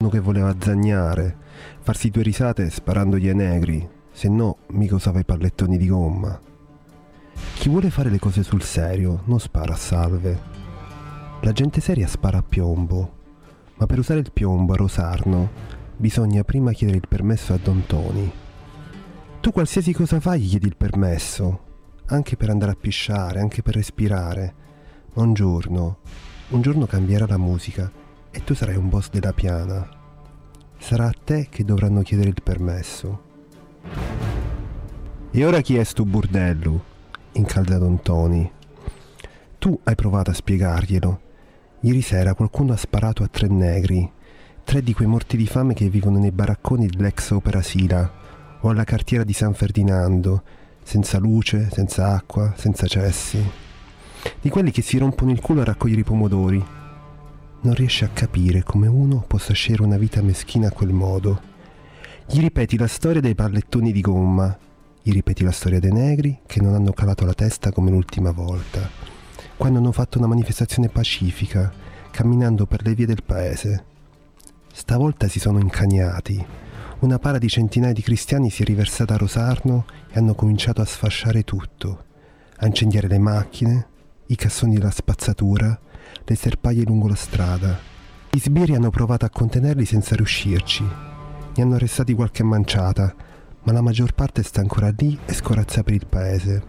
uno che voleva azzagnare, farsi 2 risate sparandogli ai negri, se no mica usava i pallettoni di gomma. Chi vuole fare le cose sul serio non spara a salve. La gente seria spara a piombo, ma per usare il piombo a Rosarno bisogna prima chiedere il permesso a Don Toni. Tu qualsiasi cosa fai gli chiedi il permesso, anche per andare a pisciare, anche per respirare, ma un giorno cambierà la musica e tu sarai un boss della piana. Sarà a te che dovranno chiedere il permesso. E ora chi è sto burdello? Incalza Don Toni. Tu hai provato a spiegarglielo. Ieri sera qualcuno ha sparato a 3 negri, 3 di quei morti di fame che vivono nei baracconi dell'ex Opera Sila o alla cartiera di San Ferdinando, senza luce, senza acqua, senza cessi. Di quelli che si rompono il culo a raccogliere i pomodori. Non riesce a capire come uno possa scegliere una vita meschina a quel modo. Gli ripeti la storia dei pallettoni di gomma, gli ripeti la storia dei negri che non hanno calato la testa come l'ultima volta, quando hanno fatto una manifestazione pacifica, camminando per le vie del paese. Stavolta si sono incagnati. Una para di centinaia di cristiani si è riversata a Rosarno e hanno cominciato a sfasciare tutto, a incendiare le macchine, i cassoni della spazzatura, le serpaglie lungo la strada. Gli sbirri hanno provato a contenerli senza riuscirci. Ne hanno arrestati qualche manciata, ma la maggior parte sta ancora lì e scorazza per il paese.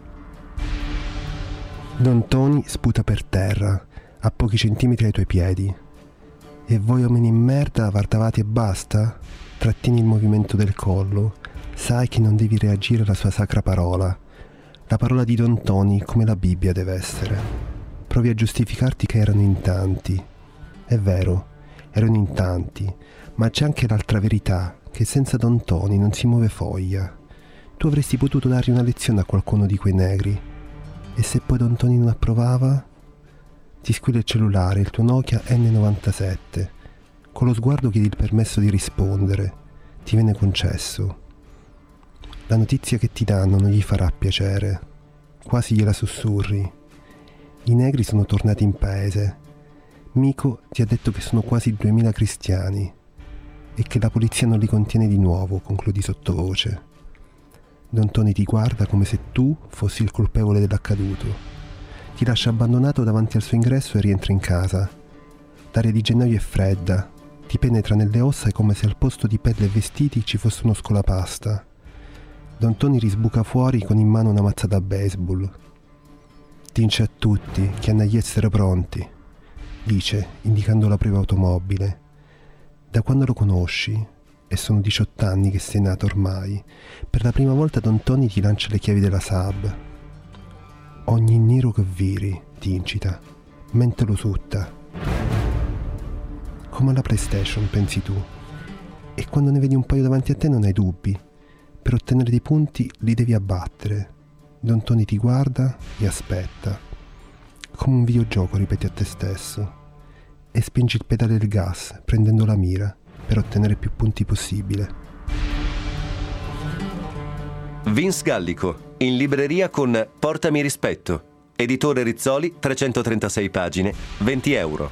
Don Toni sputa per terra, a pochi centimetri ai tuoi piedi. E voi uomini in merda, vardavati e basta? Trattieni il movimento del collo. Sai che non devi reagire alla sua sacra parola. La parola di Don Toni, come la Bibbia deve essere. Provi a giustificarti che erano in tanti. È vero, erano in tanti, ma c'è anche l'altra verità, che senza Don Toni non si muove foglia. Tu avresti potuto dare una lezione a qualcuno di quei negri. E se poi Don Toni non approvava? Ti squilla il cellulare, il tuo Nokia N97. Con lo sguardo chiedi il permesso di rispondere. Ti viene concesso. La notizia che ti danno non gli farà piacere. Quasi gliela sussurri. I negri sono tornati in paese. Mico ti ha detto che sono quasi 2000 cristiani e che la polizia non li contiene di nuovo, concludi sottovoce. Don Toni ti guarda come se tu fossi il colpevole dell'accaduto. Ti lascia abbandonato davanti al suo ingresso e rientra in casa. L'aria di gennaio è fredda, ti penetra nelle ossa come se al posto di pelle e vestiti ci fosse uno scolapasta. Don Toni risbuca fuori con in mano una mazza da baseball. Dice a tutti che hanno gli essere pronti, dice, indicando la propria automobile. Da quando lo conosci, e sono 18 anni che sei nato ormai, per la prima volta Don Toni ti lancia le chiavi della Saab. Ogni nero che viri, ti incita, mentelo tutta. Come alla PlayStation, pensi tu. E quando ne vedi un paio davanti a te non hai dubbi. Per ottenere dei punti li devi abbattere. Don Toni ti guarda e aspetta. Come un videogioco ripeti a te stesso. E spingi il pedale del gas, prendendo la mira, per ottenere più punti possibile. Vince Gallico, in libreria con Portami rispetto. Editore Rizzoli, 336 pagine, €20.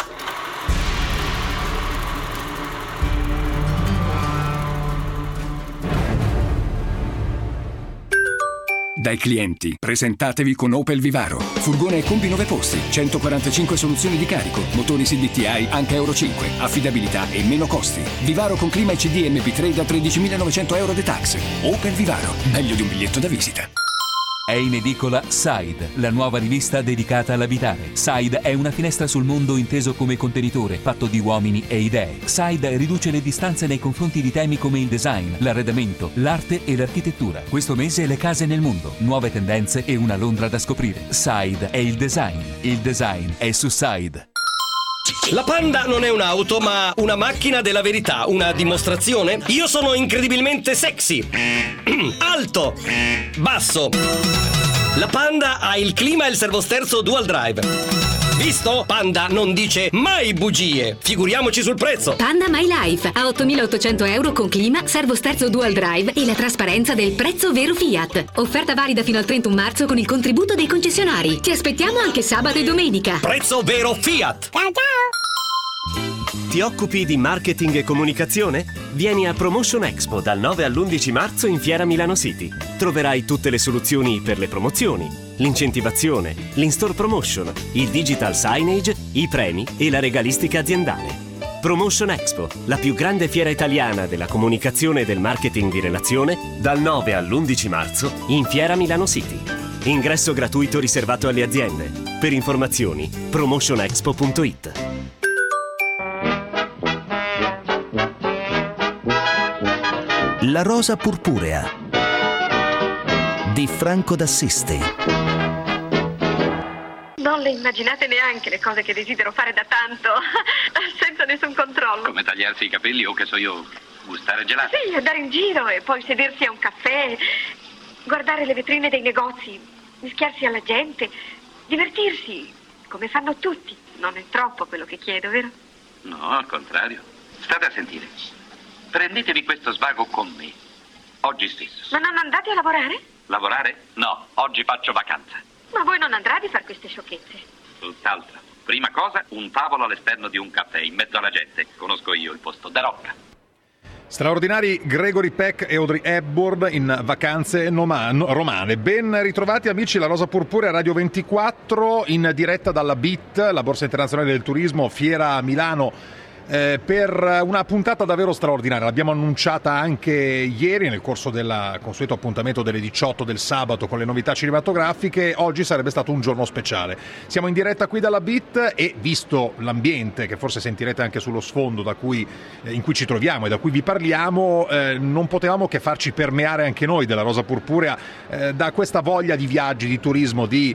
Dai clienti, presentatevi con Opel Vivaro. Furgone e combi 9 posti, 145 soluzioni di carico, motori CDTI anche Euro 5, affidabilità e meno costi. Vivaro con clima e CD MP3 da €13.900 de tax. Opel Vivaro, meglio di un biglietto da visita. È in edicola Side, la nuova rivista dedicata all'abitare. Side è una finestra sul mondo inteso come contenitore, fatto di uomini e idee. Side riduce le distanze nei confronti di temi come il design, l'arredamento, l'arte e l'architettura. Questo mese le case nel mondo, nuove tendenze e una Londra da scoprire. Side è il design. Il design è su Side. La Panda non è un'auto, ma una macchina della verità, una dimostrazione. Io sono incredibilmente sexy, alto, basso. La Panda ha il clima e il servosterzo dual drive. Visto? Panda non dice mai bugie. Figuriamoci sul prezzo. Panda My Life a €8.800 con clima, servosterzo dual drive e la trasparenza del prezzo vero Fiat. Offerta valida fino al 31 marzo con il contributo dei concessionari. Ti aspettiamo anche sabato e domenica. Prezzo vero Fiat. Ciao ciao. Ti occupi di marketing e comunicazione? Vieni a Promotion Expo dal 9 all'11 marzo in Fiera Milano City. Troverai tutte le soluzioni per le promozioni, l'incentivazione, l'in-store promotion, il digital signage, i premi e la regalistica aziendale. Promotion Expo, la più grande fiera italiana della comunicazione e del marketing di relazione, dal 9 all'11 marzo in Fiera Milano City. Ingresso gratuito riservato alle aziende. Per informazioni, promotionexpo.it. La rosa purpurea di Franco d'Assisi. Non le immaginate neanche le cose che desidero fare da tanto, senza nessun controllo. Come tagliarsi i capelli o, che so io, gustare gelati? Sì, andare in giro e poi sedersi a un caffè, guardare le vetrine dei negozi, mischiarsi alla gente, divertirsi, come fanno tutti. Non è troppo quello che chiedo, vero? No, al contrario. State a sentire. Prendetevi questo svago con me, oggi stesso. Ma non andate a lavorare? Lavorare? No, oggi faccio vacanza. Ma voi non andrete a fare queste sciocchezze? Tutt'altro. Prima cosa, un tavolo all'esterno di un caffè, in mezzo alla gente. Conosco io il posto, da Rocca. Straordinari Gregory Peck e Audrey Hepburn in Vacanze romane. Ben ritrovati amici, La Rosa Purpurea Radio 24 in diretta dalla BIT, la Borsa Internazionale del Turismo, Fiera Milano, per una puntata davvero straordinaria. L'abbiamo annunciata anche ieri nel corso del consueto appuntamento delle 18 del sabato con le novità cinematografiche. Oggi sarebbe stato un giorno speciale. Siamo in diretta qui dalla BIT e, visto l'ambiente che forse sentirete anche sullo sfondo in cui ci troviamo e da cui vi parliamo, non potevamo che farci permeare anche noi della Rosa Purpurea da questa voglia di viaggi, di turismo, di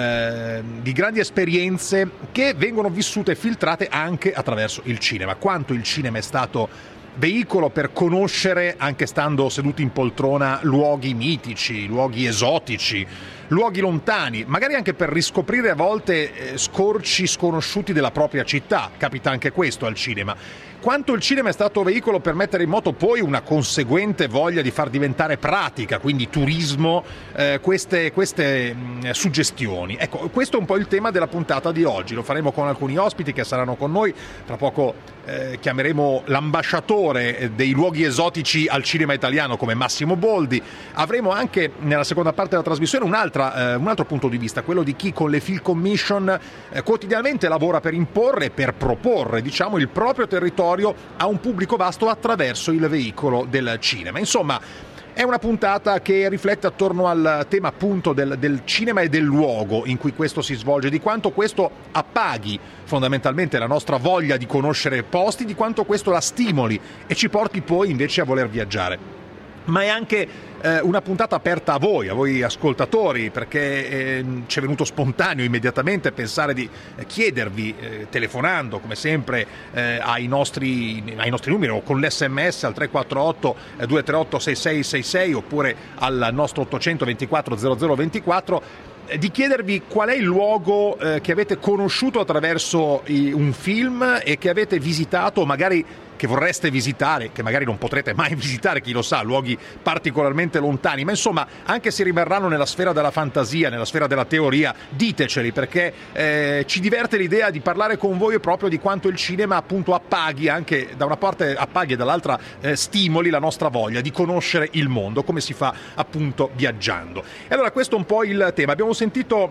grandi esperienze che vengono vissute e filtrate anche attraverso il cinema. Quanto il cinema è stato veicolo per conoscere, anche stando seduti in poltrona, luoghi mitici, luoghi esotici, luoghi lontani, magari anche per riscoprire a volte scorci sconosciuti della propria città. Capita anche questo al cinema. Quanto il cinema è stato veicolo per mettere in moto poi una conseguente voglia di far diventare pratica, quindi turismo, queste suggestioni. Ecco, questo è un po' il tema della puntata di oggi. Lo faremo con alcuni ospiti che saranno con noi. Tra poco chiameremo l'ambasciatore dei luoghi esotici al cinema italiano come Massimo Boldi. Avremo anche nella seconda parte della trasmissione un altro punto di vista, quello di chi con le Film Commission quotidianamente lavora per imporre e per proporre, diciamo, il proprio territorio a un pubblico vasto attraverso il veicolo del cinema. Insomma, è una puntata che riflette attorno al tema appunto del cinema e del luogo in cui questo si svolge, di quanto questo appaghi fondamentalmente la nostra voglia di conoscere posti, di quanto questo la stimoli e ci porti poi invece a voler viaggiare. Ma è anche una puntata aperta a voi ascoltatori, perché ci è venuto spontaneo immediatamente pensare di chiedervi, telefonando come sempre ai nostri numeri o con l'SMS al 348 238 6666 oppure al nostro 824 0024, di chiedervi qual è il luogo che avete conosciuto attraverso un film e che avete visitato, magari che vorreste visitare, che magari non potrete mai visitare, chi lo sa, luoghi particolarmente lontani, ma insomma, anche se rimarranno nella sfera della fantasia, nella sfera della teoria, diteceli, perché ci diverte l'idea di parlare con voi proprio di quanto il cinema appunto appaghi, anche da una parte appaghi e dall'altra stimoli la nostra voglia di conoscere il mondo, come si fa appunto viaggiando. E allora questo è un po' il tema. Abbiamo sentito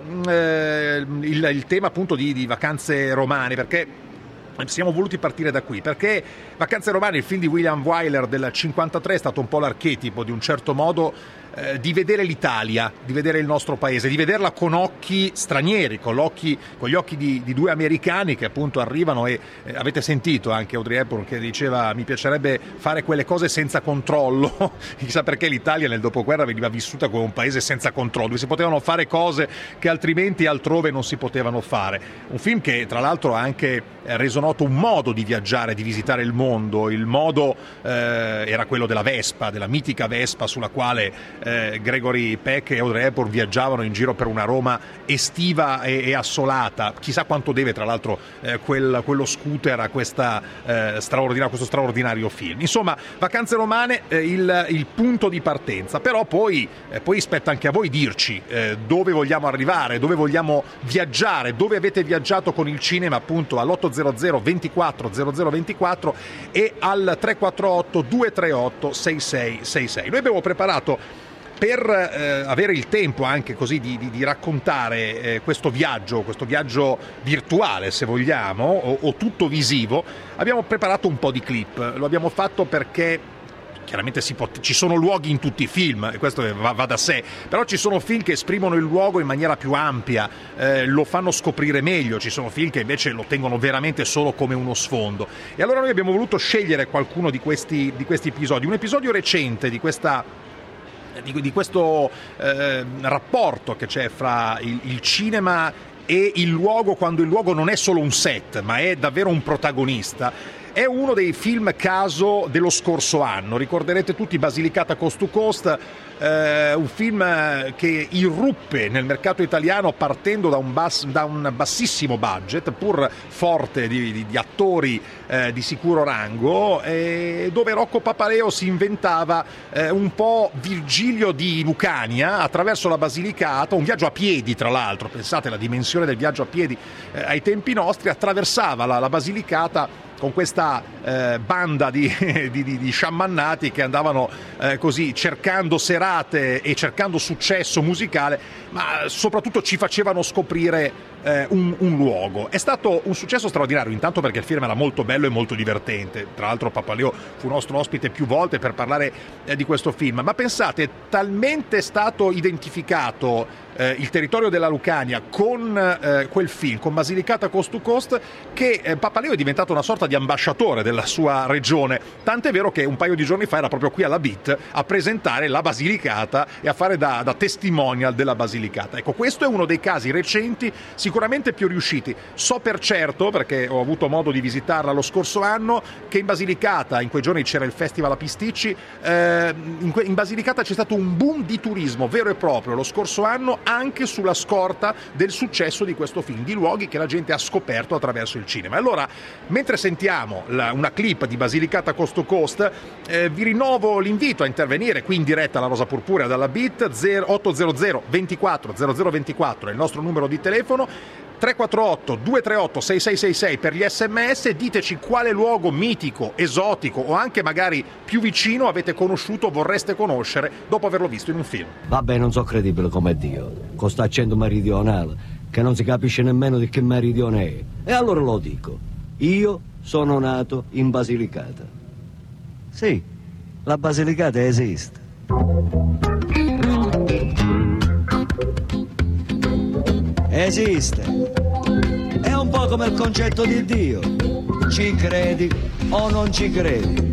il tema appunto di Vacanze romane, perché siamo voluti partire da qui, perché Vacanze romane, il film di William Wyler del 53, è stato un po' l'archetipo di un certo modo di vedere l'Italia, di vedere il nostro paese, di vederla con occhi stranieri, con gli occhi di due americani che appunto arrivano e avete sentito anche Audrey Hepburn che diceva: mi piacerebbe fare quelle cose senza controllo. Chissà perché l'Italia nel dopoguerra veniva vissuta come un paese senza controllo, dove si potevano fare cose che altrimenti altrove non si potevano fare. Un film che tra l'altro ha anche reso noto un modo di viaggiare, di visitare il mondo. Il modo era quello della Vespa, della mitica Vespa sulla quale Gregory Peck e Audrey Hepburn viaggiavano in giro per una Roma estiva e assolata. Chissà quanto deve tra l'altro quello scooter a questo straordinario film. Insomma, Vacanze romane, il punto di partenza. Però poi spetta anche a voi dirci dove vogliamo arrivare, dove vogliamo viaggiare, dove avete viaggiato con il cinema, appunto all'800 24 0024 e al 348 238 6666. Noi abbiamo preparato, per avere il tempo anche così di raccontare questo viaggio virtuale, se vogliamo, o tutto visivo, abbiamo preparato un po' di clip. Lo abbiamo fatto perché chiaramente ci sono luoghi in tutti i film, e questo va da sé, però ci sono film che esprimono il luogo in maniera più ampia, lo fanno scoprire meglio, ci sono film che invece lo tengono veramente solo come uno sfondo. E allora noi abbiamo voluto scegliere qualcuno di questi episodi, un episodio recente di questo rapporto che c'è fra il cinema e il luogo, quando il luogo non è solo un set ma è davvero un protagonista. È uno dei film caso dello scorso anno, ricorderete tutti Basilicata Coast to Coast, un film che irruppe nel mercato italiano partendo da un bassissimo budget, pur forte di attori di sicuro rango, dove Rocco Papaleo si inventava un po' Virgilio di Lucania attraverso la Basilicata, un viaggio a piedi tra l'altro, pensate alla dimensione del viaggio a piedi ai tempi nostri, attraversava la Basilicata con questa banda di sciamannati che andavano così cercando serate e cercando successo musicale, ma soprattutto ci facevano scoprire un luogo. È stato un successo straordinario, intanto perché il film era molto bello e molto divertente. Tra l'altro Papaleo fu nostro ospite più volte per parlare di questo film, ma pensate, talmente è stato identificato il territorio della Lucania con quel film, con Basilicata Coast to Coast, che Papaleo è diventato una sorta di ambasciatore della sua regione, tant'è vero che un paio di giorni fa era proprio qui alla Beat a presentare la Basilicata e a fare da testimonial della Basilicata. Ecco, questo è uno dei casi recenti sicuramente più riusciti. So per certo, perché ho avuto modo di visitarla lo scorso anno, che in Basilicata, in quei giorni c'era il Festival a Pisticci, in Basilicata c'è stato un boom di turismo vero e proprio lo scorso anno, anche sulla scorta del successo di questo film, di luoghi che la gente ha scoperto attraverso il cinema. Allora, mentre sentiamo una clip di Basilicata Coast to Coast, vi rinnovo l'invito a intervenire qui in diretta alla Rosa Purpurea dalla Beat. 800 24 0024 è il nostro numero di telefono, 348 238 6666 per gli sms. Diteci quale luogo mitico, esotico o anche magari più vicino avete conosciuto o vorreste conoscere dopo averlo visto in un film. Vabbè, non so credibile come Dio, con sta accento meridionale che non si capisce nemmeno di che meridione è. E allora lo dico, io sono nato in Basilicata. Sì, la Basilicata esiste. Esiste. È un po' come il concetto di Dio. Ci credi o non ci credi?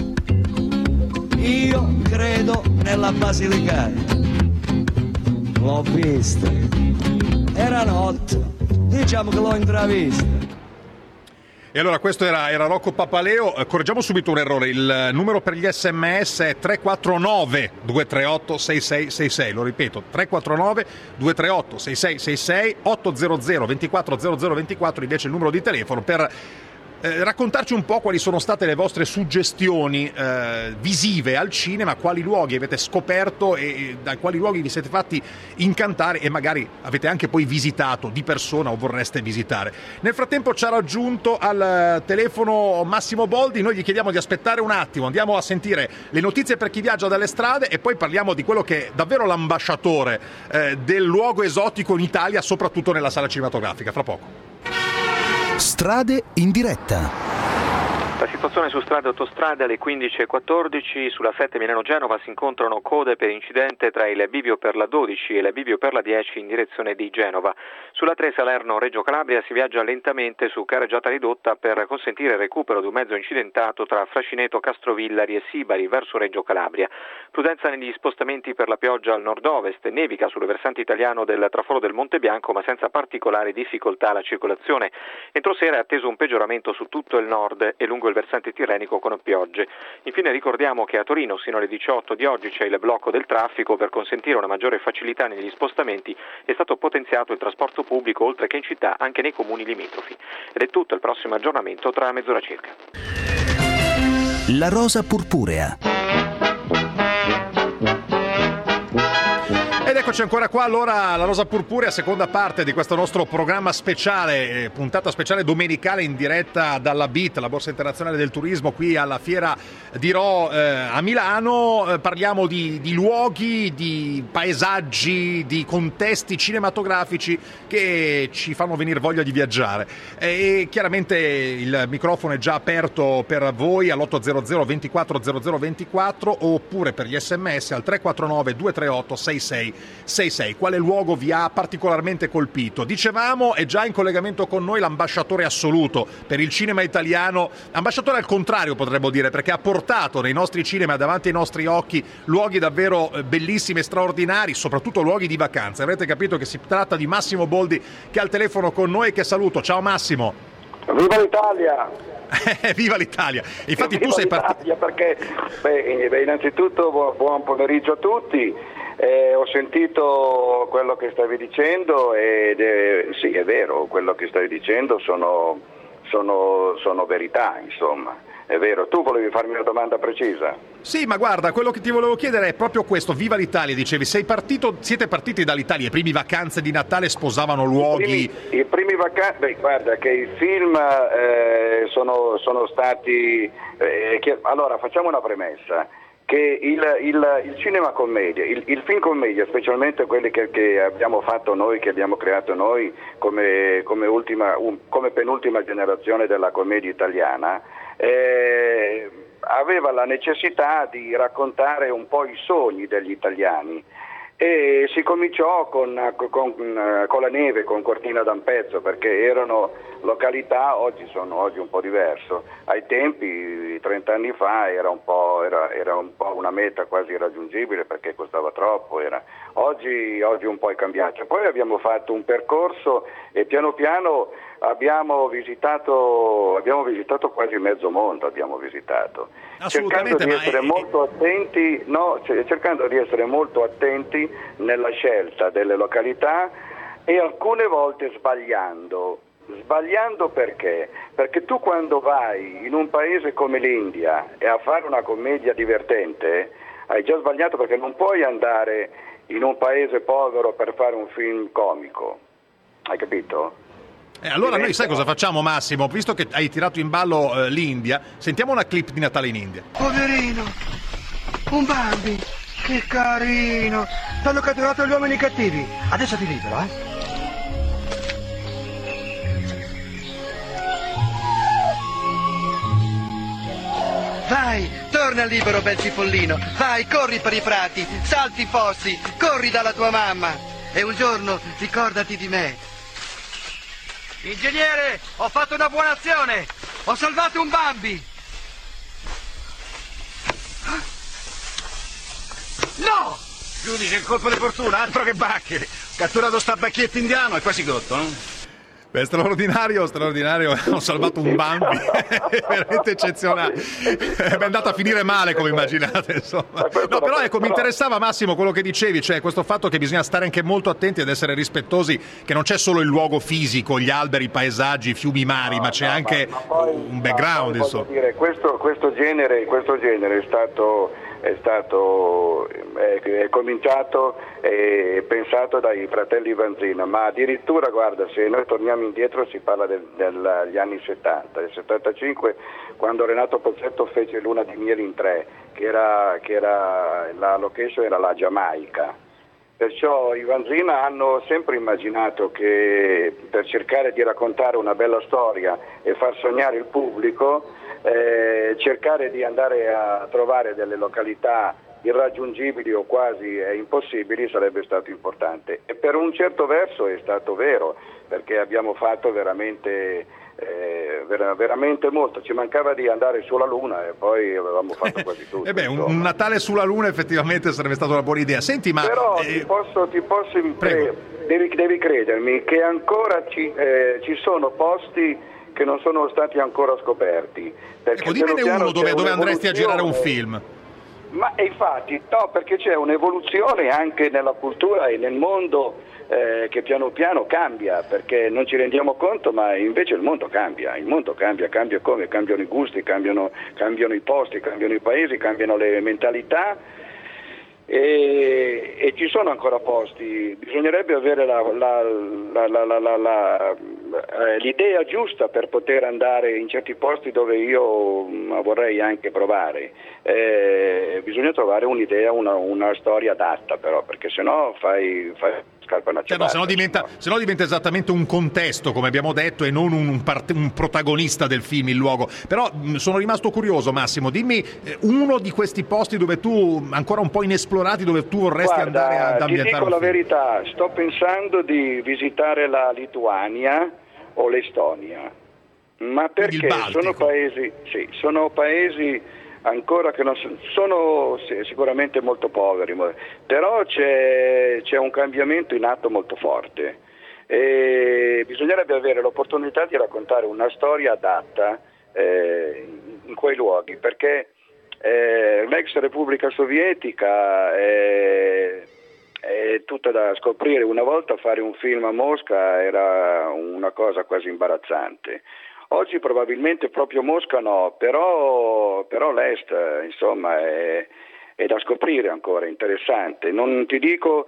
Io credo nella Basilicata. L'ho vista. Era notte. Diciamo che l'ho intravista. E allora questo era Rocco Papaleo. Correggiamo subito un errore, il numero per gli sms è 349 238 6666, lo ripeto, 349 238 6666, 800 24 0024 invece il numero di telefono per raccontarci un po' quali sono state le vostre suggestioni visive al cinema, quali luoghi avete scoperto e da quali luoghi vi siete fatti incantare e magari avete anche poi visitato di persona o vorreste visitare. Nel frattempo ci ha raggiunto al telefono Massimo Boldi, noi gli chiediamo di aspettare un attimo, andiamo a sentire le notizie per chi viaggia dalle strade e poi parliamo di quello che è davvero l'ambasciatore del luogo esotico in Italia, soprattutto nella sala cinematografica. Fra poco. Strade in diretta. La situazione su strade e autostrade alle 15.14 sulla 7 Milano-Genova si incontrano code per incidente tra il bivio per la 12 e il bivio per la 10 in direzione di Genova. Sulla 3 Salerno-Reggio Calabria si viaggia lentamente su carreggiata ridotta per consentire il recupero di un mezzo incidentato tra Frascineto, Castrovillari e Sibari verso Reggio Calabria. Prudenza negli spostamenti per la pioggia al nord-ovest, nevica sulle versanti italiano del traforo del Monte Bianco ma senza particolari difficoltà alla circolazione. Entro sera è atteso un peggioramento su tutto il nord e lungo il versante tirrenico con piogge. Infine ricordiamo che a Torino sino alle 18 di oggi c'è il blocco del traffico. Per consentire una maggiore facilità negli spostamenti è stato potenziato il trasporto pubblico oltre che in città anche nei comuni limitrofi. Ed è tutto, il prossimo aggiornamento tra mezz'ora circa. La Rosa Purpurea. Ed eccoci ancora qua, allora, la Rosa Purpurea, seconda parte di questo nostro programma speciale, puntata speciale domenicale in diretta dalla BIT, la Borsa Internazionale del Turismo, qui alla Fiera di Rho a Milano. Parliamo di luoghi, di paesaggi, di contesti cinematografici che ci fanno venire voglia di viaggiare. E chiaramente il microfono è già aperto per voi all'800 24 00 24 oppure per gli SMS al 349 238 6666. Quale luogo vi ha particolarmente colpito? Dicevamo, è già in collegamento con noi l'ambasciatore assoluto per il cinema italiano, ambasciatore al contrario potremmo dire, perché ha portato nei nostri cinema davanti ai nostri occhi luoghi davvero bellissimi e straordinari, soprattutto luoghi di vacanza. Avrete capito che si tratta di Massimo Boldi, che è al telefono con noi e che saluto. Ciao Massimo. Viva l'Italia! Viva l'Italia! Infatti viva tu sei partito perché innanzitutto buon pomeriggio a tutti. Ho sentito quello che stavi dicendo ed sì, è vero, quello che stavi dicendo sono verità, insomma. È vero, tu volevi farmi una domanda precisa? Sì, ma guarda, quello che ti volevo chiedere è proprio questo. Viva l'Italia, dicevi, siete partiti dall'Italia, i primi vacanze di Natale sposavano luoghi... I primi vacanze, guarda che i film sono stati... allora, facciamo una premessa, che il cinema commedia, il film commedia, specialmente quelli che abbiamo fatto noi, che abbiamo creato noi come penultima generazione della commedia italiana, aveva la necessità di raccontare un po' i sogni degli italiani e si cominciò con la neve, con Cortina d'Ampezzo, perché erano località, oggi un po' diverso. Ai tempi, 30 anni fa, era un po' una meta quasi irraggiungibile perché costava troppo. Oggi un po' è cambiato. Poi abbiamo fatto un percorso e piano piano abbiamo visitato quasi mezzo mondo, cercando di essere molto attenti nella scelta delle località e alcune volte sbagliando perché? Perché tu quando vai in un paese come l'India e a fare una commedia divertente hai già sbagliato, perché non puoi andare in un paese povero per fare un film comico, hai capito? Allora noi sai cosa facciamo, Massimo? Visto che hai tirato in ballo l'India, sentiamo una clip di Natale in India. Poverino, un Bambi, che carino. T'hanno catturato gli uomini cattivi. Adesso ti libero, Vai, torna libero, bel cipollino. Vai, corri per i prati, salti i fossi, corri dalla tua mamma. E un giorno ricordati di me. Ingegnere, ho fatto una buona azione! Ho salvato un Bambi! No! Giudice, il colpo di fortuna, altro che bacche! Catturato sta bacchietto indiano e quasi cotto, no? Beh, straordinario, ho salvato un Bambi, veramente eccezionale. È andata a finire male, come immaginate, insomma. No, però ecco, mi interessava, Massimo, quello che dicevi, cioè questo fatto che bisogna stare anche molto attenti ad essere rispettosi, che non c'è solo il luogo fisico, gli alberi, i paesaggi, i fiumi, i mari, ma c'è anche un background, insomma. Dire, questo genere è cominciato e pensato dai fratelli Vanzina, ma addirittura, guarda, se noi torniamo indietro si parla degli anni 70, del 75, quando Renato Pozzetto fece Luna di miele in 3, che era la location era la Giamaica. Perciò i Vanzina hanno sempre immaginato che per cercare di raccontare una bella storia e far sognare il pubblico, cercare di andare a trovare delle località irraggiungibili o quasi impossibili sarebbe stato importante, e per un certo verso è stato vero, perché abbiamo fatto veramente molto. Ci mancava di andare sulla Luna e poi avevamo fatto quasi tutto. Un Natale sulla Luna effettivamente sarebbe stata una buona idea. Senti, ma però devi credermi che ancora ci sono posti che non sono stati ancora scoperti. Ecco, dimmene uno dove andresti a girare un film. Ma infatti, no, perché c'è un'evoluzione anche nella cultura e nel mondo che piano piano cambia, perché non ci rendiamo conto, ma invece il mondo cambia come? Cambiano i gusti, cambiano i posti, cambiano i paesi, cambiano le mentalità. e ci sono ancora posti, bisognerebbe avere l'idea giusta per poter andare in certi posti dove io vorrei anche provare. Bisogna trovare un'idea, una storia adatta, però, perché sennò fai scarpa una ciabatta. Se no diventa esattamente un contesto, come abbiamo detto, e non un protagonista del film, il luogo. Però sono rimasto curioso, Massimo, dimmi uno di questi posti dove tu, ancora un po' inesplorati, dove tu vorresti andare ad ambientare. Ti dico la verità, sto pensando di visitare la Lituania o l'Estonia, ma perché sono paesi ancora che non sono sicuramente molto poveri, però c'è un cambiamento in atto molto forte e bisognerebbe avere l'opportunità di raccontare una storia adatta in quei luoghi, perché l'ex Repubblica Sovietica è tutta da scoprire. Una volta fare un film a Mosca era una cosa quasi imbarazzante. Oggi probabilmente proprio Mosca no, però l'Est, insomma, è da scoprire ancora, interessante. Non ti dico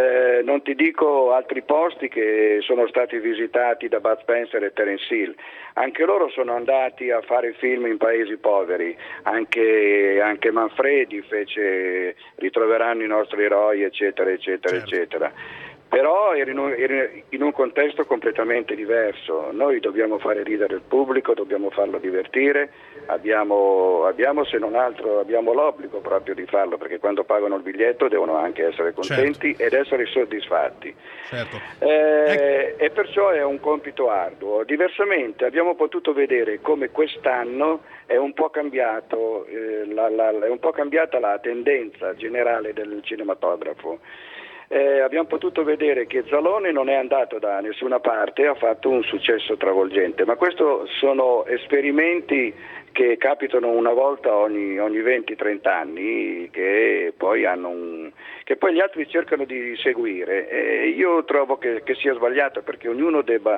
altri posti che sono stati visitati da Bud Spencer e Terence Hill. Anche loro sono andati a fare film in paesi poveri, anche Manfredi fece Ritroveranno i nostri eroi, eccetera, eccetera, certo. eccetera. Però era in un contesto completamente diverso. Noi dobbiamo fare ridere il pubblico, dobbiamo farlo divertire, abbiamo se non altro abbiamo l'obbligo proprio di farlo, perché quando pagano il biglietto devono anche essere contenti, certo. ed essere soddisfatti. Certo. E perciò è un compito arduo. Diversamente abbiamo potuto vedere come quest'anno è un po' cambiato, è un po' cambiata la tendenza generale del cinematografo. Abbiamo potuto vedere che Zalone non è andato da nessuna parte, ha fatto un successo travolgente, ma questo sono esperimenti che capitano una volta ogni 20-30 anni, che poi gli altri cercano di seguire, e io trovo che sia sbagliato, perché ognuno deve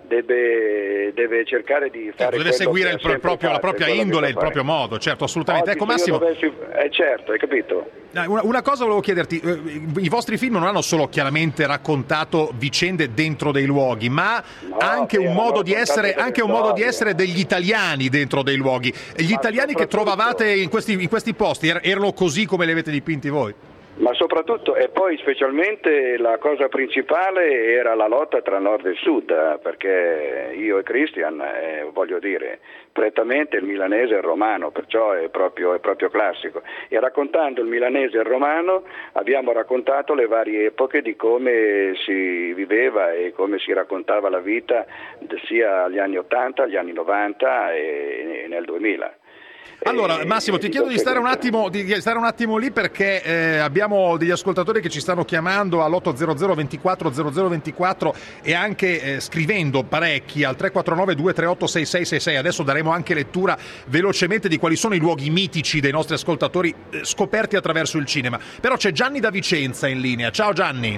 cercare di fare deve seguire la propria indole, il proprio modo, certo, assolutamente. Ecco, Massimo, certo, hai capito? Una cosa volevo chiederti, i vostri film non hanno solo chiaramente raccontato vicende dentro dei luoghi, ma anche un modo di essere degli italiani dentro dei luoghi. Gli italiani che trovavate in questi posti erano così come li avete dipinti voi? Ma soprattutto, e poi specialmente, la cosa principale era la lotta tra nord e sud, perché io e Christian, voglio dire, prettamente il milanese e il romano, perciò è proprio classico. E raccontando il milanese e il romano abbiamo raccontato le varie epoche di come si viveva e come si raccontava la vita, sia agli anni 80, agli anni 90 e nel 2000. Allora, Massimo, ti chiedo di stare un attimo lì, perché abbiamo degli ascoltatori che ci stanno chiamando all'800 24 0024 e anche scrivendo parecchi al 349 238 6666. Adesso daremo anche lettura velocemente di quali sono i luoghi mitici dei nostri ascoltatori scoperti attraverso il cinema. Però c'è Gianni da Vicenza in linea. Ciao Gianni.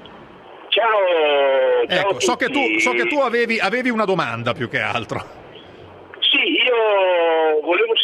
Ciao. Ecco, so che tu avevi una domanda più che altro. Sì, io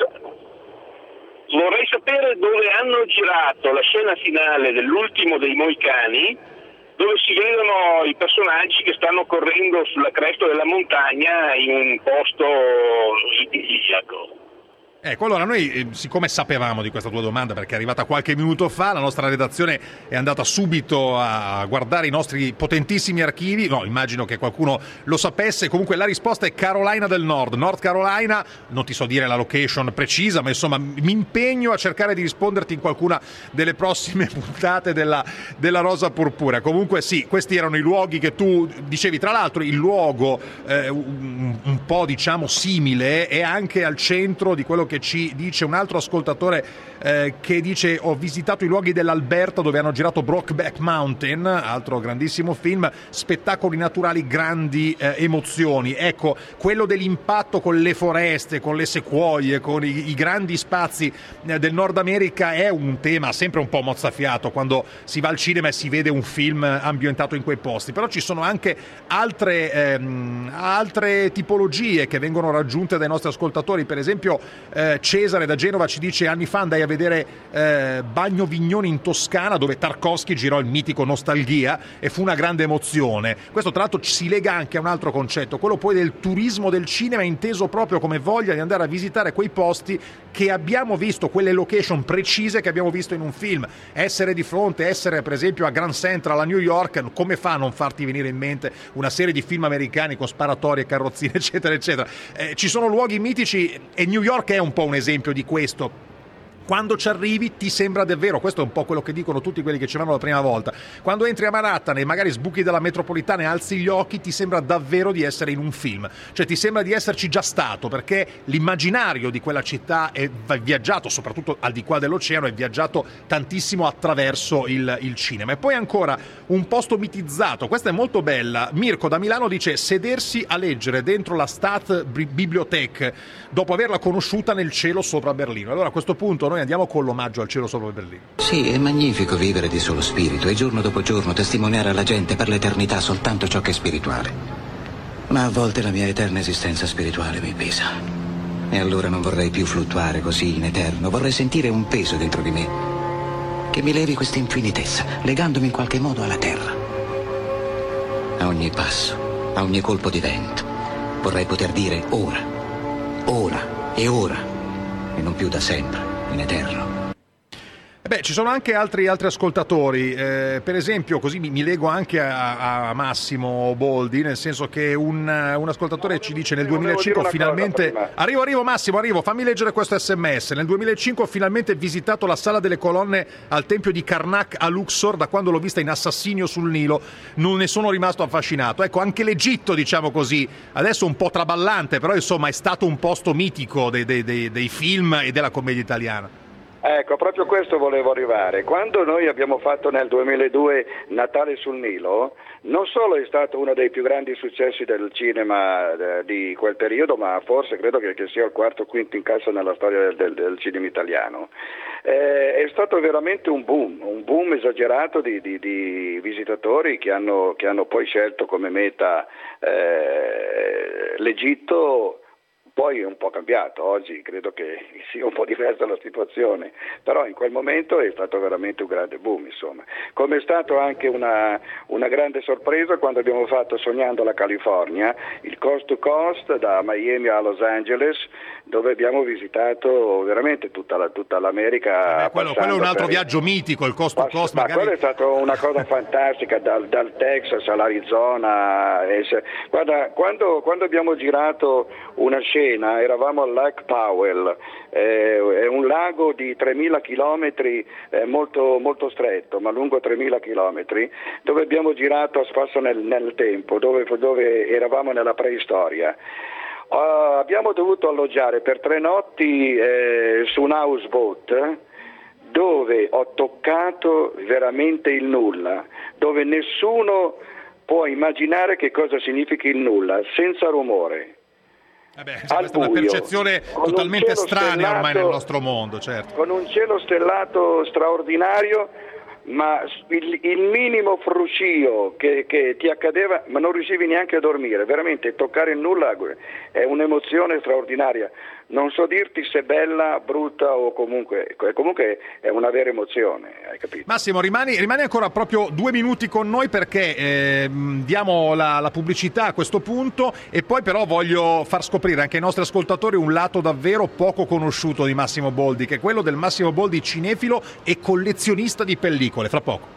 vorrei sapere dove hanno girato la scena finale dell'ultimo dei Moicani, dove si vedono i personaggi che stanno correndo sulla cresta della montagna in un posto idilliaco. Ecco, allora noi, siccome sapevamo di questa tua domanda, perché è arrivata qualche minuto fa, la nostra redazione è andata subito a guardare i nostri potentissimi archivi. No, immagino che qualcuno lo sapesse. Comunque la risposta è Carolina del Nord, North Carolina. Non ti so dire la location precisa, ma insomma mi impegno a cercare di risponderti in qualcuna delle prossime puntate della Rosa Purpurea. Comunque sì, questi erano i luoghi che tu dicevi. Tra l'altro il luogo un po' diciamo simile è anche al centro di quello che ci dice un altro ascoltatore, che dice: ho visitato i luoghi dell'Alberta dove hanno girato Brokeback Mountain, altro grandissimo film, spettacoli naturali, grandi emozioni. Ecco, quello dell'impatto con le foreste, con le sequoie, con i grandi spazi del Nord America è un tema sempre un po' mozzafiato quando si va al cinema e si vede un film ambientato in quei posti. Però ci sono anche altre tipologie che vengono raggiunte dai nostri ascoltatori. Per esempio Cesare da Genova ci dice: anni fa andai a vedere Bagno Vignoni in Toscana, dove Tarkovsky girò il mitico Nostalgia, e fu una grande emozione. Questo tra l'altro si lega anche a un altro concetto, quello poi del turismo del cinema, inteso proprio come voglia di andare a visitare quei posti che abbiamo visto, quelle location precise che abbiamo visto in un film. Essere di fronte, essere per esempio a Grand Central a New York, come fa a non farti venire in mente una serie di film americani con sparatorie, carrozzine, eccetera eccetera. Ci sono luoghi mitici e New York è un po' un esempio di questo. Quando ci arrivi ti sembra davvero, questo è un po' quello che dicono tutti quelli che ci vanno la prima volta, quando entri a Manhattan e magari sbuchi dalla metropolitana e alzi gli occhi, ti sembra davvero di essere in un film, cioè ti sembra di esserci già stato, perché l'immaginario di quella città è viaggiato, soprattutto al di qua dell'oceano, è viaggiato tantissimo attraverso il cinema. E poi ancora un posto mitizzato, questa è molto bella. Mirko da Milano dice: sedersi a leggere dentro la Staatsbibliothek dopo averla conosciuta nel cielo sopra Berlino. Allora a questo punto noi andiamo con l'omaggio al cielo sopra Berlino. Sì, è magnifico vivere di solo spirito e giorno dopo giorno testimoniare alla gente per l'eternità soltanto ciò che è spirituale. Ma a volte la mia eterna esistenza spirituale mi pesa. E allora non vorrei più fluttuare così in eterno, vorrei sentire un peso dentro di me che mi levi questa infinitezza, legandomi in qualche modo alla terra. A ogni passo, a ogni colpo di vento, vorrei poter dire ora, ora e ora, e non più da sempre, in eterno. Beh, ci sono anche altri ascoltatori, per esempio, così mi lego anche a Massimo Boldi, nel senso che un ascoltatore ci dice: nel 2005 ho finalmente... Arrivo Massimo, fammi leggere questo sms. Nel 2005 ho finalmente visitato la Sala delle Colonne al Tempio di Karnak a Luxor. Da quando l'ho vista in Assassinio sul Nilo non ne sono rimasto affascinato. Ecco, anche l'Egitto, diciamo così, adesso un po' traballante, però insomma è stato un posto mitico dei film e della commedia italiana. Ecco, proprio questo volevo arrivare. Quando noi abbiamo fatto nel 2002 Natale sul Nilo, non solo è stato uno dei più grandi successi del cinema di quel periodo, ma forse credo che sia il quarto o quinto incasso nella storia del cinema italiano. È stato veramente un boom esagerato di visitatori che hanno poi scelto come meta l'Egitto. Poi è un po' cambiato, oggi credo che sia un po' diversa la situazione, però in quel momento è stato veramente un grande boom, insomma. Come è stato anche una grande sorpresa quando abbiamo fatto Sognando la California, il coast to coast da Miami a Los Angeles, dove abbiamo visitato veramente tutta l'America. Quello è un altro viaggio mitico, il coast to coast. Ma quello è stata una cosa fantastica, dal Texas all'Arizona. Guarda, quando abbiamo girato una scena, eravamo al Lake Powell, è un lago di 3.000 chilometri, molto, molto stretto, ma lungo 3.000 chilometri, dove abbiamo girato a spasso nel tempo, dove eravamo nella preistoria. Abbiamo dovuto alloggiare per 3 notti su un houseboat, dove ho toccato veramente il nulla, dove nessuno può immaginare che cosa significhi il nulla, senza rumore. Questa è una percezione totalmente estranea ormai nel nostro mondo, certo. Con un cielo stellato straordinario, ma il minimo fruscio che ti accadeva, ma non riuscivi neanche a dormire, veramente toccare il nulla è un'emozione straordinaria. Non so dirti se bella, brutta o comunque è una vera emozione, hai capito? Massimo, rimani ancora proprio 2 minuti con noi, perché diamo la pubblicità a questo punto, e poi però voglio far scoprire anche ai nostri ascoltatori un lato davvero poco conosciuto di Massimo Boldi, che è quello del Massimo Boldi cinefilo e collezionista di pellicole. Fra poco.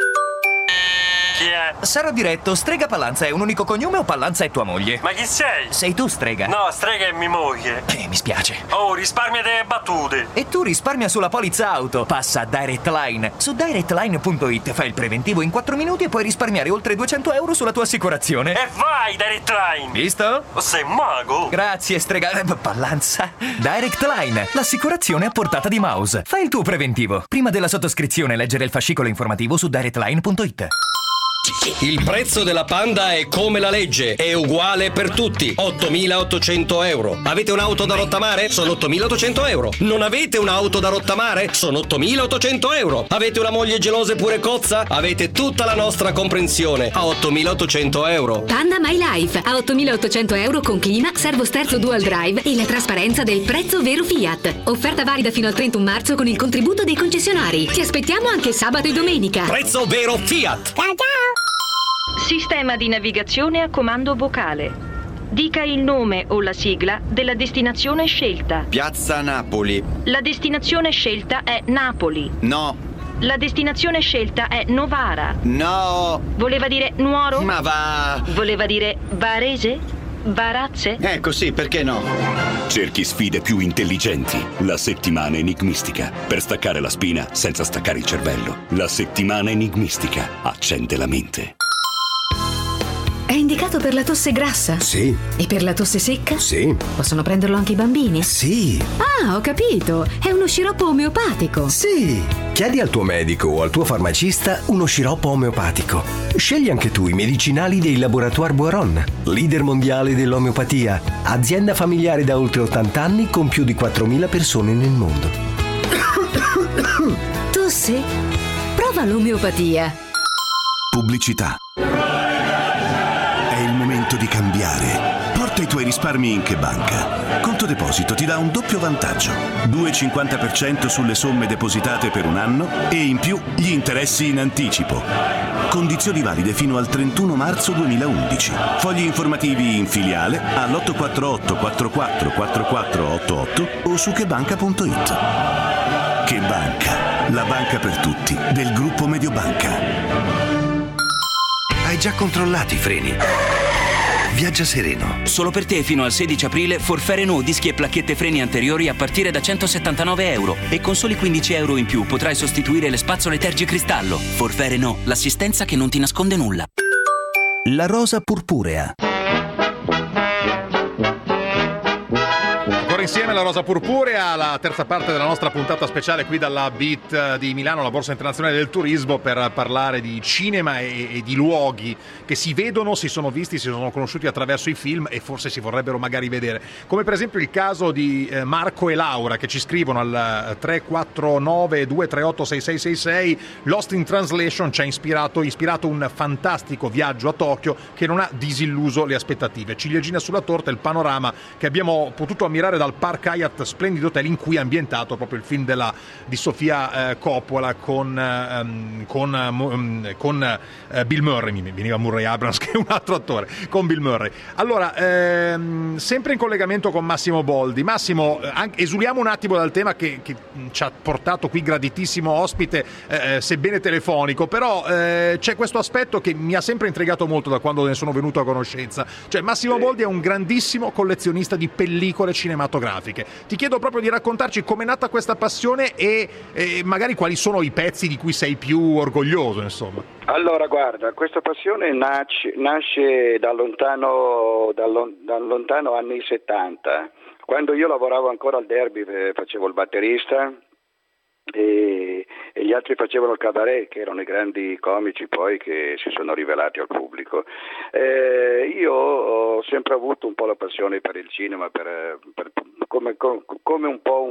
Chi è? Sarò diretto, Strega Pallanza è un unico cognome o Pallanza è tua moglie? Ma chi sei? Sei tu, Strega. No, Strega è mia moglie. Mi spiace. Oh, risparmia delle battute. E tu risparmia sulla polizza auto. Passa a Direct Line. Su directline.it fai il preventivo in 4 minuti e puoi risparmiare oltre 200 euro sulla tua assicurazione. E vai, Direct Line. Visto? Sei un mago. Grazie, Strega Pallanza. Direct Line, l'assicurazione a portata di mouse. Fai il tuo preventivo. Prima della sottoscrizione leggere il fascicolo informativo su directline.it. Il prezzo della Panda è come la legge, è uguale per tutti, 8.800 euro. Avete un'auto da rottamare? Sono 8.800 euro. Non avete un'auto da rottamare? Sono 8.800 euro. Avete una moglie gelosa e pure cozza? Avete tutta la nostra comprensione a 8.800 euro. Panda My Life a 8.800 euro con clima, servosterzo dual drive e la trasparenza del prezzo vero Fiat. Offerta valida fino al 31 marzo con il contributo dei concessionari. Ti aspettiamo anche sabato e domenica. Prezzo vero Fiat. Ciao ciao! Sistema di navigazione a comando vocale. Dica il nome o la sigla della destinazione scelta. Piazza Napoli. La destinazione scelta è Napoli. No. La destinazione scelta è Novara. No. Voleva dire Nuoro? Ma va. Voleva dire Varese? Varazze? Ecco sì, perché no? Cerchi sfide più intelligenti. La settimana enigmistica. Per staccare la spina senza staccare il cervello. La settimana enigmistica. Accende la mente. È indicato per la tosse grassa? Sì. E per la tosse secca? Sì. Possono prenderlo anche i bambini? Sì. Ah, ho capito. È uno sciroppo omeopatico. Sì. Chiedi al tuo medico o al tuo farmacista uno sciroppo omeopatico. Scegli anche tu i medicinali dei Laboratoire Boiron, leader mondiale dell'omeopatia, azienda familiare da oltre 80 anni con più di 4.000 persone nel mondo. Tosse? Prova l'omeopatia. Pubblicità. È il momento di cambiare. Porta i tuoi risparmi in Chebanca. Conto Deposito ti dà un doppio vantaggio. 2,50% sulle somme depositate per un anno e in più gli interessi in anticipo. Condizioni valide fino al 31 marzo 2011. Fogli informativi in filiale all'848 44 4488 o su chebanca.it. Chebanca, la banca per tutti del gruppo Mediobanca. Hai già controllato i freni? Viaggia sereno. Solo per te fino al 16 aprile forfait Renault dischi e placchette freni anteriori a partire da 179 euro e con soli 15 euro in più potrai sostituire le spazzole Tergi Cristallo. Forfait Renault, l'assistenza che non ti nasconde nulla. La rosa purpurea. Ancora insieme la Rosa Purpurea, la terza parte della nostra puntata speciale qui dalla BIT di Milano, la Borsa Internazionale del Turismo, per parlare di cinema e di luoghi che si vedono, si sono visti, si sono conosciuti attraverso i film e forse si vorrebbero magari vedere. Come per esempio il caso di Marco e Laura che ci scrivono al 349 238 6666. Lost in Translation ci ha ispirato un fantastico viaggio a Tokyo che non ha disilluso le aspettative. Ciliegina sulla torta, il panorama che abbiamo potuto ammirare dal Park Hyatt Splendid Hotel in cui è ambientato proprio il film di Sofia Coppola con Bill Murray. Mi veniva Murray Abrams che è un altro attore, con Bill Murray. Allora, sempre in collegamento con Massimo Boldi. Massimo, esuliamo un attimo dal tema che ci ha portato qui graditissimo ospite, sebbene telefonico, però c'è questo aspetto che mi ha sempre intrigato molto da quando ne sono venuto a conoscenza. Cioè Massimo Boldi è un grandissimo collezionista di pellicole cinematografiche. Ti chiedo proprio di raccontarci com'è nata questa passione e magari quali sono i pezzi di cui sei più orgoglioso, insomma. Allora, guarda, questa passione nasce da lontano anni 70, quando io lavoravo ancora al Derby, facevo il batterista e gli altri facevano il cabaret, che erano i grandi comici poi che si sono rivelati al pubblico. Io ho sempre avuto un po' la passione per il cinema, come un po'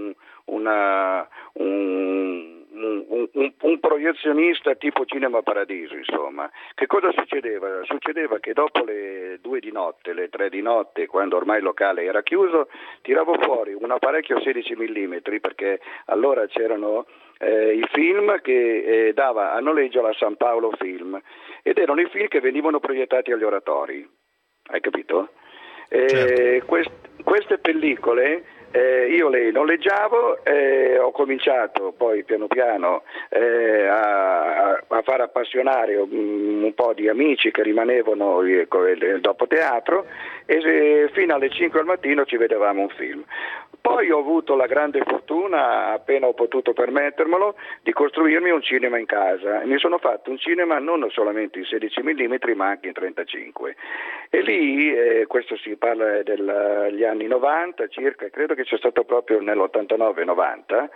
un proiezionista tipo Cinema Paradiso, insomma. Che cosa succedeva? Succedeva che dopo le 2 di notte, le 3 di notte, quando ormai il locale era chiuso, tiravo fuori un apparecchio 16 mm, perché allora c'erano i film che dava a noleggio la San Paolo Film, ed erano i film che venivano proiettati agli oratori, hai capito? Certo. Queste pellicole io le noleggiavo, ho cominciato poi piano piano a far appassionare un po' di amici che rimanevano dopo teatro, e fino alle 5 al mattino ci vedevamo un film. Poi ho avuto la grande fortuna, appena ho potuto permettermelo, di costruirmi un cinema in casa. Mi sono fatto un cinema non solamente in 16 mm ma anche in 35. E lì, questo si parla degli anni 90 circa, credo che sia stato proprio nell'89-90,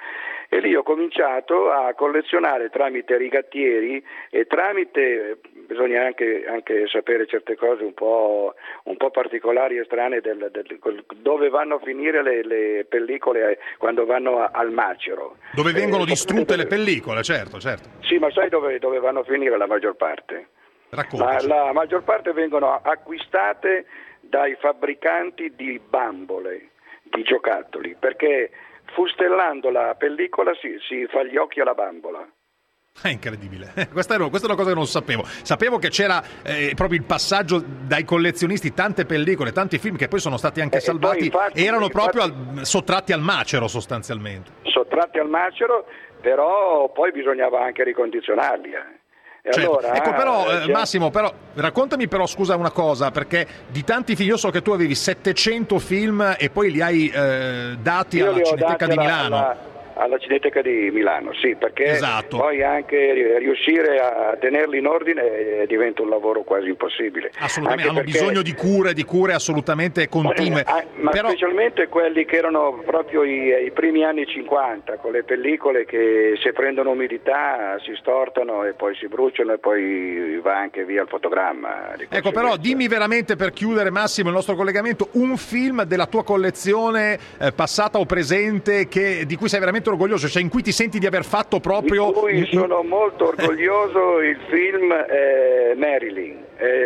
E lì ho cominciato a collezionare tramite rigattieri e tramite, bisogna anche sapere certe cose un po' particolari e strane dove vanno a finire le pellicole quando vanno al macero. Dove vengono distrutte le pellicole, certo. Sì, ma sai dove vanno a finire la maggior parte? Raccontaci. La maggior parte vengono acquistate dai fabbricanti di bambole, di giocattoli, perché fustellando la pellicola si fa gli occhi alla bambola. È incredibile, questa è una cosa che non sapevo. Sapevo che c'era proprio il passaggio dai collezionisti, tante pellicole, tanti film che poi sono stati anche salvati, erano proprio sottratti al macero sostanzialmente. Sottratti al macero, però poi bisognava anche ricondizionarli. Certo. Allora, ecco, però Massimo, raccontami però, scusa, una cosa, perché di tanti film, io so che tu avevi 700 film e poi li hai dati alla Cineteca di Milano. Alla Cineteca di Milano, sì, perché poi anche riuscire a tenerli in ordine diventa un lavoro quasi impossibile. Assolutamente, hanno bisogno di cure assolutamente continue. Ma però specialmente quelli che erano proprio i primi anni 50, con le pellicole che se prendono umidità si stortano e poi si bruciano e poi va anche via il fotogramma. Ecco, però dimmi veramente, per chiudere, Massimo, il nostro collegamento, un film della tua collezione passata o presente di cui sei veramente orgoglioso, cioè in cui ti senti di aver fatto proprio... Di cui sono molto orgoglioso, il film Marilyn,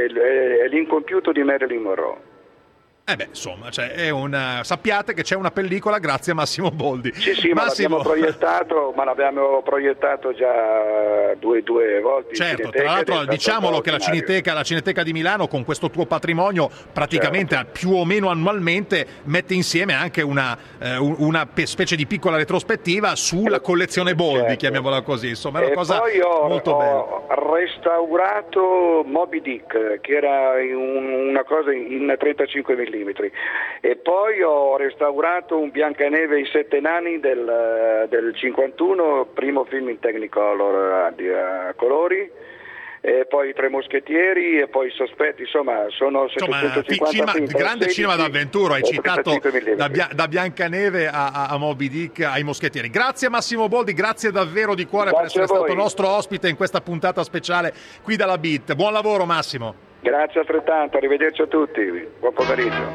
è l'incompiuto di Marilyn Monroe. Insomma, sappiate che c'è una pellicola grazie a Massimo Boldi. Sì, Massimo... ma l'abbiamo proiettato già due volte. Certo, tra l'altro diciamolo che la Cineteca di Milano, con questo tuo patrimonio, praticamente più o meno annualmente mette insieme anche una specie di piccola retrospettiva sulla collezione Boldi, chiamiamola così. Insomma, è una cosa molto bella. Ho restaurato Moby Dick, che era una cosa in 35 mm. E poi ho restaurato un Biancaneve e i 7 nani del 51, primo film in Technicolor a colori, e poi i Tre Moschettieri e poi i Sospetti, insomma sono 750 film, grande cinema d'avventura, hai citato da Biancaneve a Moby Dick ai Moschettieri. Grazie Massimo Boldi, grazie davvero di cuore per essere stato nostro ospite in questa puntata speciale qui dalla Beat. Buon lavoro Massimo. Grazie altrettanto, arrivederci a tutti, buon pomeriggio.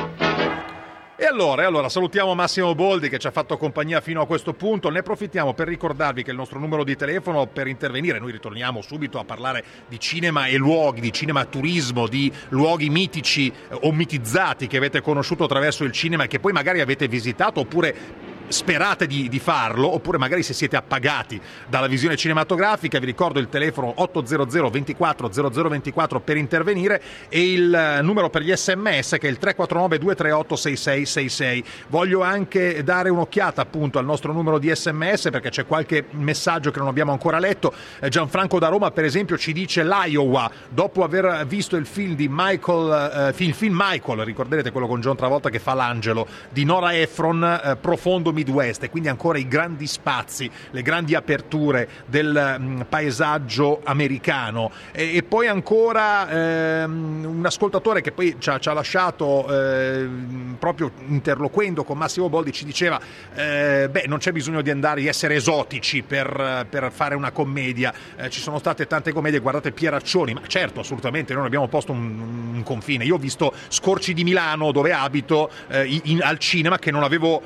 E allora salutiamo Massimo Boldi che ci ha fatto compagnia fino a questo punto. Ne approfittiamo per ricordarvi che il nostro numero di telefono per intervenire, noi ritorniamo subito a parlare di cinema e luoghi, di cinema turismo, di luoghi mitici o mitizzati che avete conosciuto attraverso il cinema e che poi magari avete visitato oppure sperate di farlo, oppure magari se siete appagati dalla visione cinematografica. Vi ricordo il telefono 800 24 0024 per intervenire e il numero per gli SMS che è il 349 238 6666. Voglio anche dare un'occhiata appunto al nostro numero di SMS perché c'è qualche messaggio che non abbiamo ancora letto. Gianfranco da Roma per esempio ci dice: l'Iowa, dopo aver visto il film di Michael, ricorderete quello con John Travolta che fa l'angelo, di Nora Ephron, profondo Midwest, e quindi ancora i grandi spazi, le grandi aperture del paesaggio americano. E poi ancora un ascoltatore che poi ci ha lasciato proprio interloquendo con Massimo Boldi, ci diceva non c'è bisogno di essere esotici per fare una commedia, ci sono state tante commedie, guardate Pieraccioni, ma certo, assolutamente, noi non abbiamo posto un confine. Io ho visto Scorci di Milano, dove abito, al cinema, che non avevo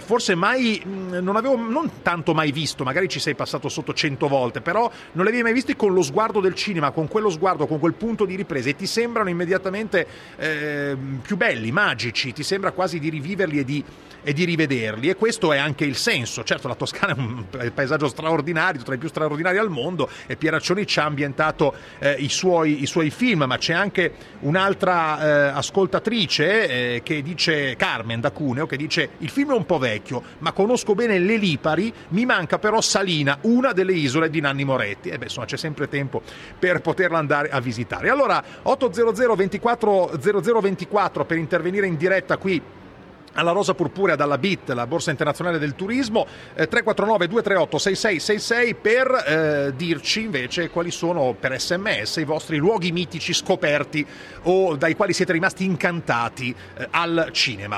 non tanto mai visto, magari ci sei passato sotto 100 volte, però non li avevi mai visti con lo sguardo del cinema, con quello sguardo, con quel punto di ripresa, e ti sembrano immediatamente più belli, magici, ti sembra quasi di riviverli e di rivederli, e questo è anche il senso. Certo, la Toscana è un paesaggio straordinario, tra i più straordinari al mondo, e Pieraccioni ci ha ambientato i suoi film, ma c'è anche un'altra ascoltatrice che dice, Carmen da Cuneo, che dice: il film è un po' vecchio, ma conosco bene le Lipari, mi manca però Salina, una delle isole di Nanni Moretti. Insomma, c'è sempre tempo per poterla andare a visitare. Allora 800 24 0024 per intervenire in diretta qui alla Rosa Purpurea dalla BIT, la Borsa Internazionale del Turismo, 349 238 6666 per dirci invece quali sono per SMS i vostri luoghi mitici scoperti o dai quali siete rimasti incantati al cinema.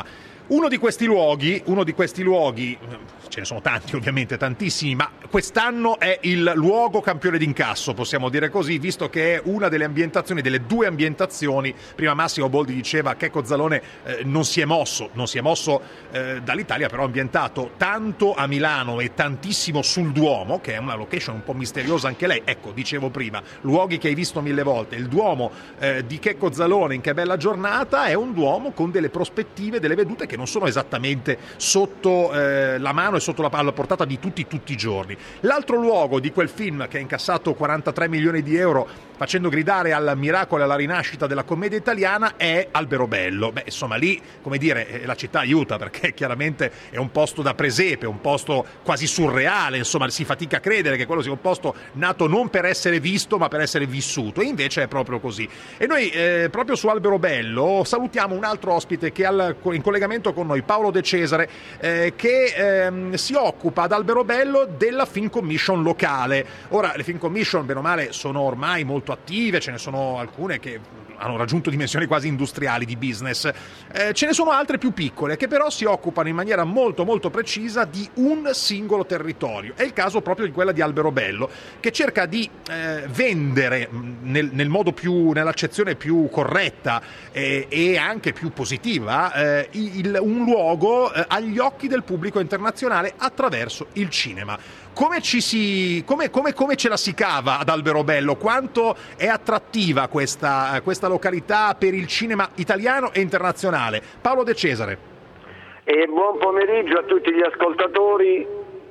Uno di questi luoghi, ce ne sono tanti ovviamente, tantissimi, ma quest'anno è il luogo campione d'incasso, possiamo dire così, visto che è una delle ambientazioni, delle due ambientazioni. Prima Massimo Boldi diceva che Checco Zalone non si è mosso dall'Italia, però ha ambientato tanto a Milano e tantissimo sul Duomo, che è una location un po' misteriosa anche lei. Ecco, dicevo prima, luoghi che hai visto 1000 volte. Il Duomo di Checco Zalone in Che bella giornata è un Duomo con delle prospettive, delle vedute che non sono esattamente sotto la mano e sotto alla portata di tutti i giorni. L'altro luogo di quel film che ha incassato 43 milioni di euro facendo gridare al miracolo e alla rinascita della commedia italiana è Alberobello. Beh, insomma, lì, come dire, la città aiuta, perché chiaramente è un posto da presepe, un posto quasi surreale, insomma, si fatica a credere che quello sia un posto nato non per essere visto ma per essere vissuto, e invece è proprio così. E noi proprio su Alberobello salutiamo un altro ospite che è in collegamento con noi, Paolo De Cesare, che si occupa ad Alberobello della Film Commission locale. Ora, le Film Commission, bene o male, sono ormai molto attive, ce ne sono alcune che hanno raggiunto dimensioni quasi industriali di business, ce ne sono altre più piccole che però si occupano in maniera molto molto precisa di un singolo territorio. È il caso proprio di quella di Alberobello, che cerca di vendere nel modo più, nell'accezione più corretta e anche più positiva un luogo agli occhi del pubblico internazionale attraverso il cinema. Come ce la si cava ad Alberobello? Quanto è attrattiva questa località per il cinema italiano e internazionale? Paolo De Cesare. Buon pomeriggio a tutti gli ascoltatori.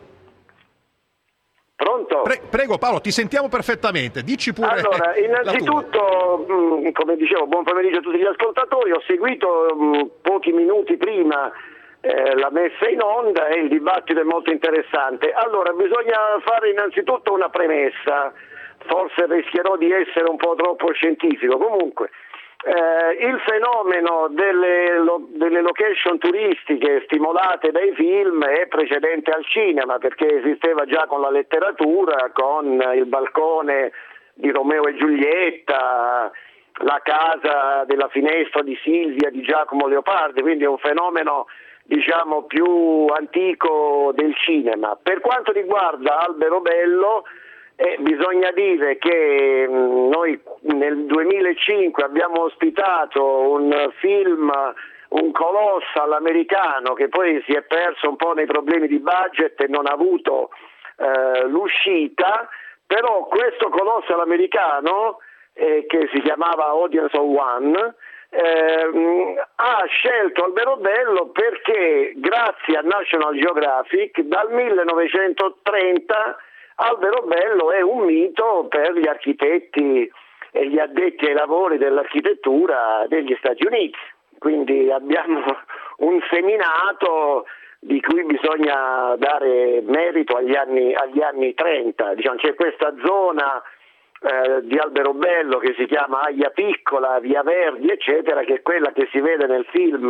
Pronto? Prego Paolo, ti sentiamo perfettamente, dici pure. Allora, innanzitutto, come dicevo, buon pomeriggio a tutti gli ascoltatori. Ho seguito pochi minuti prima la messa in onda e il dibattito è molto interessante. Allora, bisogna fare innanzitutto una premessa, forse rischierò di essere un po' troppo scientifico. Comunque, il fenomeno delle location turistiche stimolate dai film è precedente al cinema, perché esisteva già con la letteratura, con il balcone di Romeo e Giulietta, la casa della finestra di Silvia di Giacomo Leopardi, quindi è un fenomeno diciamo più antico del cinema. Per quanto riguarda Alberobello, bisogna dire che noi nel 2005 abbiamo ospitato un film, un colossal americano che poi si è perso un po' nei problemi di budget e non ha avuto l'uscita, però questo colossal americano che si chiamava Audience of One ha scelto Alberobello perché grazie a National Geographic dal 1930 Alberobello è un mito per gli architetti e gli addetti ai lavori dell'architettura degli Stati Uniti. Quindi abbiamo un seminato di cui bisogna dare merito agli anni 30. Diciamo, c'è questa zona di Alberobello che si chiama Aia Piccola, Via Verdi, eccetera, che è quella che si vede nel film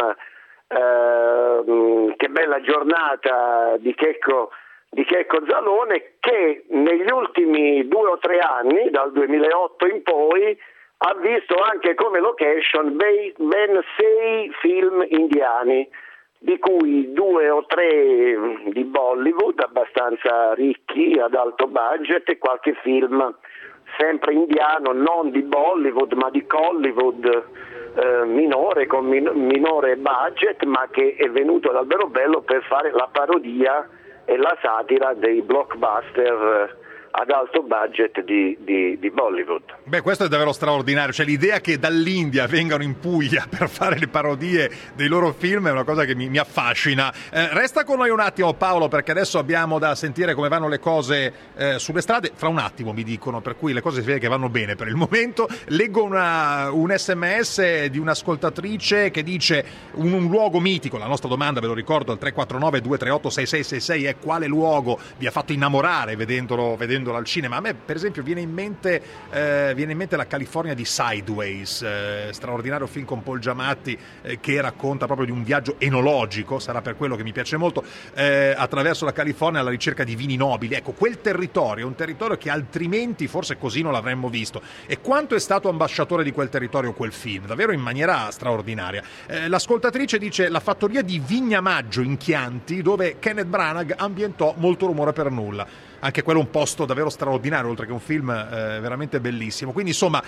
Che bella giornata di Checco Zalone, che negli ultimi 2 o 3 anni, dal 2008 in poi, ha visto anche come location ben 6 film indiani, di cui 2 o 3 di Bollywood, abbastanza ricchi, ad alto budget, e qualche film sempre indiano, non di Bollywood ma di Collywood, minore, con minore budget, ma che è venuto ad Alberobello per fare la parodia e la satira dei blockbuster ad alto budget di Bollywood. Beh, questo è davvero straordinario, cioè l'idea che dall'India vengano in Puglia per fare le parodie dei loro film è una cosa che mi affascina. Resta con noi un attimo Paolo, perché adesso abbiamo da sentire come vanno le cose sulle strade. Fra un attimo mi dicono, per cui le cose si vede che vanno bene per il momento. Leggo un SMS di un'ascoltatrice che dice un luogo mitico. La nostra domanda, ve lo ricordo, al 349 238 6666 è: quale luogo vi ha fatto innamorare vedendo vedendola al cinema. A me per esempio viene in mente la California di Sideways, straordinario film con Paul Giamatti, che racconta proprio di un viaggio enologico, sarà per quello che mi piace molto, attraverso la California alla ricerca di vini nobili. Ecco, quel territorio è un territorio che altrimenti forse così non l'avremmo visto. E quanto è stato ambasciatore di quel territorio quel film, davvero in maniera straordinaria. L'ascoltatrice dice: la fattoria di Vignamaggio in Chianti, dove Kenneth Branagh ambientò Molto rumore per nulla. Anche quello è un posto davvero straordinario, oltre che un film veramente bellissimo. Quindi insomma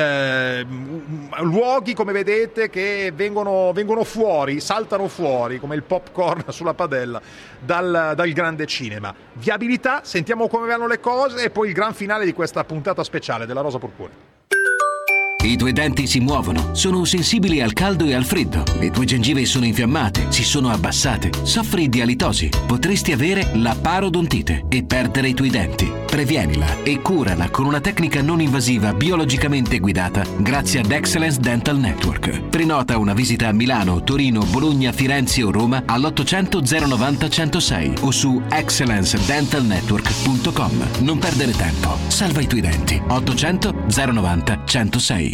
luoghi, come vedete, che vengono fuori, saltano fuori come il popcorn sulla padella dal grande cinema. Viabilità, sentiamo come vanno le cose e poi il gran finale di questa puntata speciale della Rosa Purpurea. I tuoi denti si muovono, sono sensibili al caldo e al freddo, le tue gengive sono infiammate, si sono abbassate, soffri di alitosi, potresti avere la parodontite e perdere i tuoi denti. Previenila e curala con una tecnica non invasiva biologicamente guidata grazie ad Excellence Dental Network. Prenota una visita a Milano, Torino, Bologna, Firenze o Roma all'800 090 106 o su excellencedentalnetwork.com. Non perdere tempo, salva i tuoi denti. 800 090 106.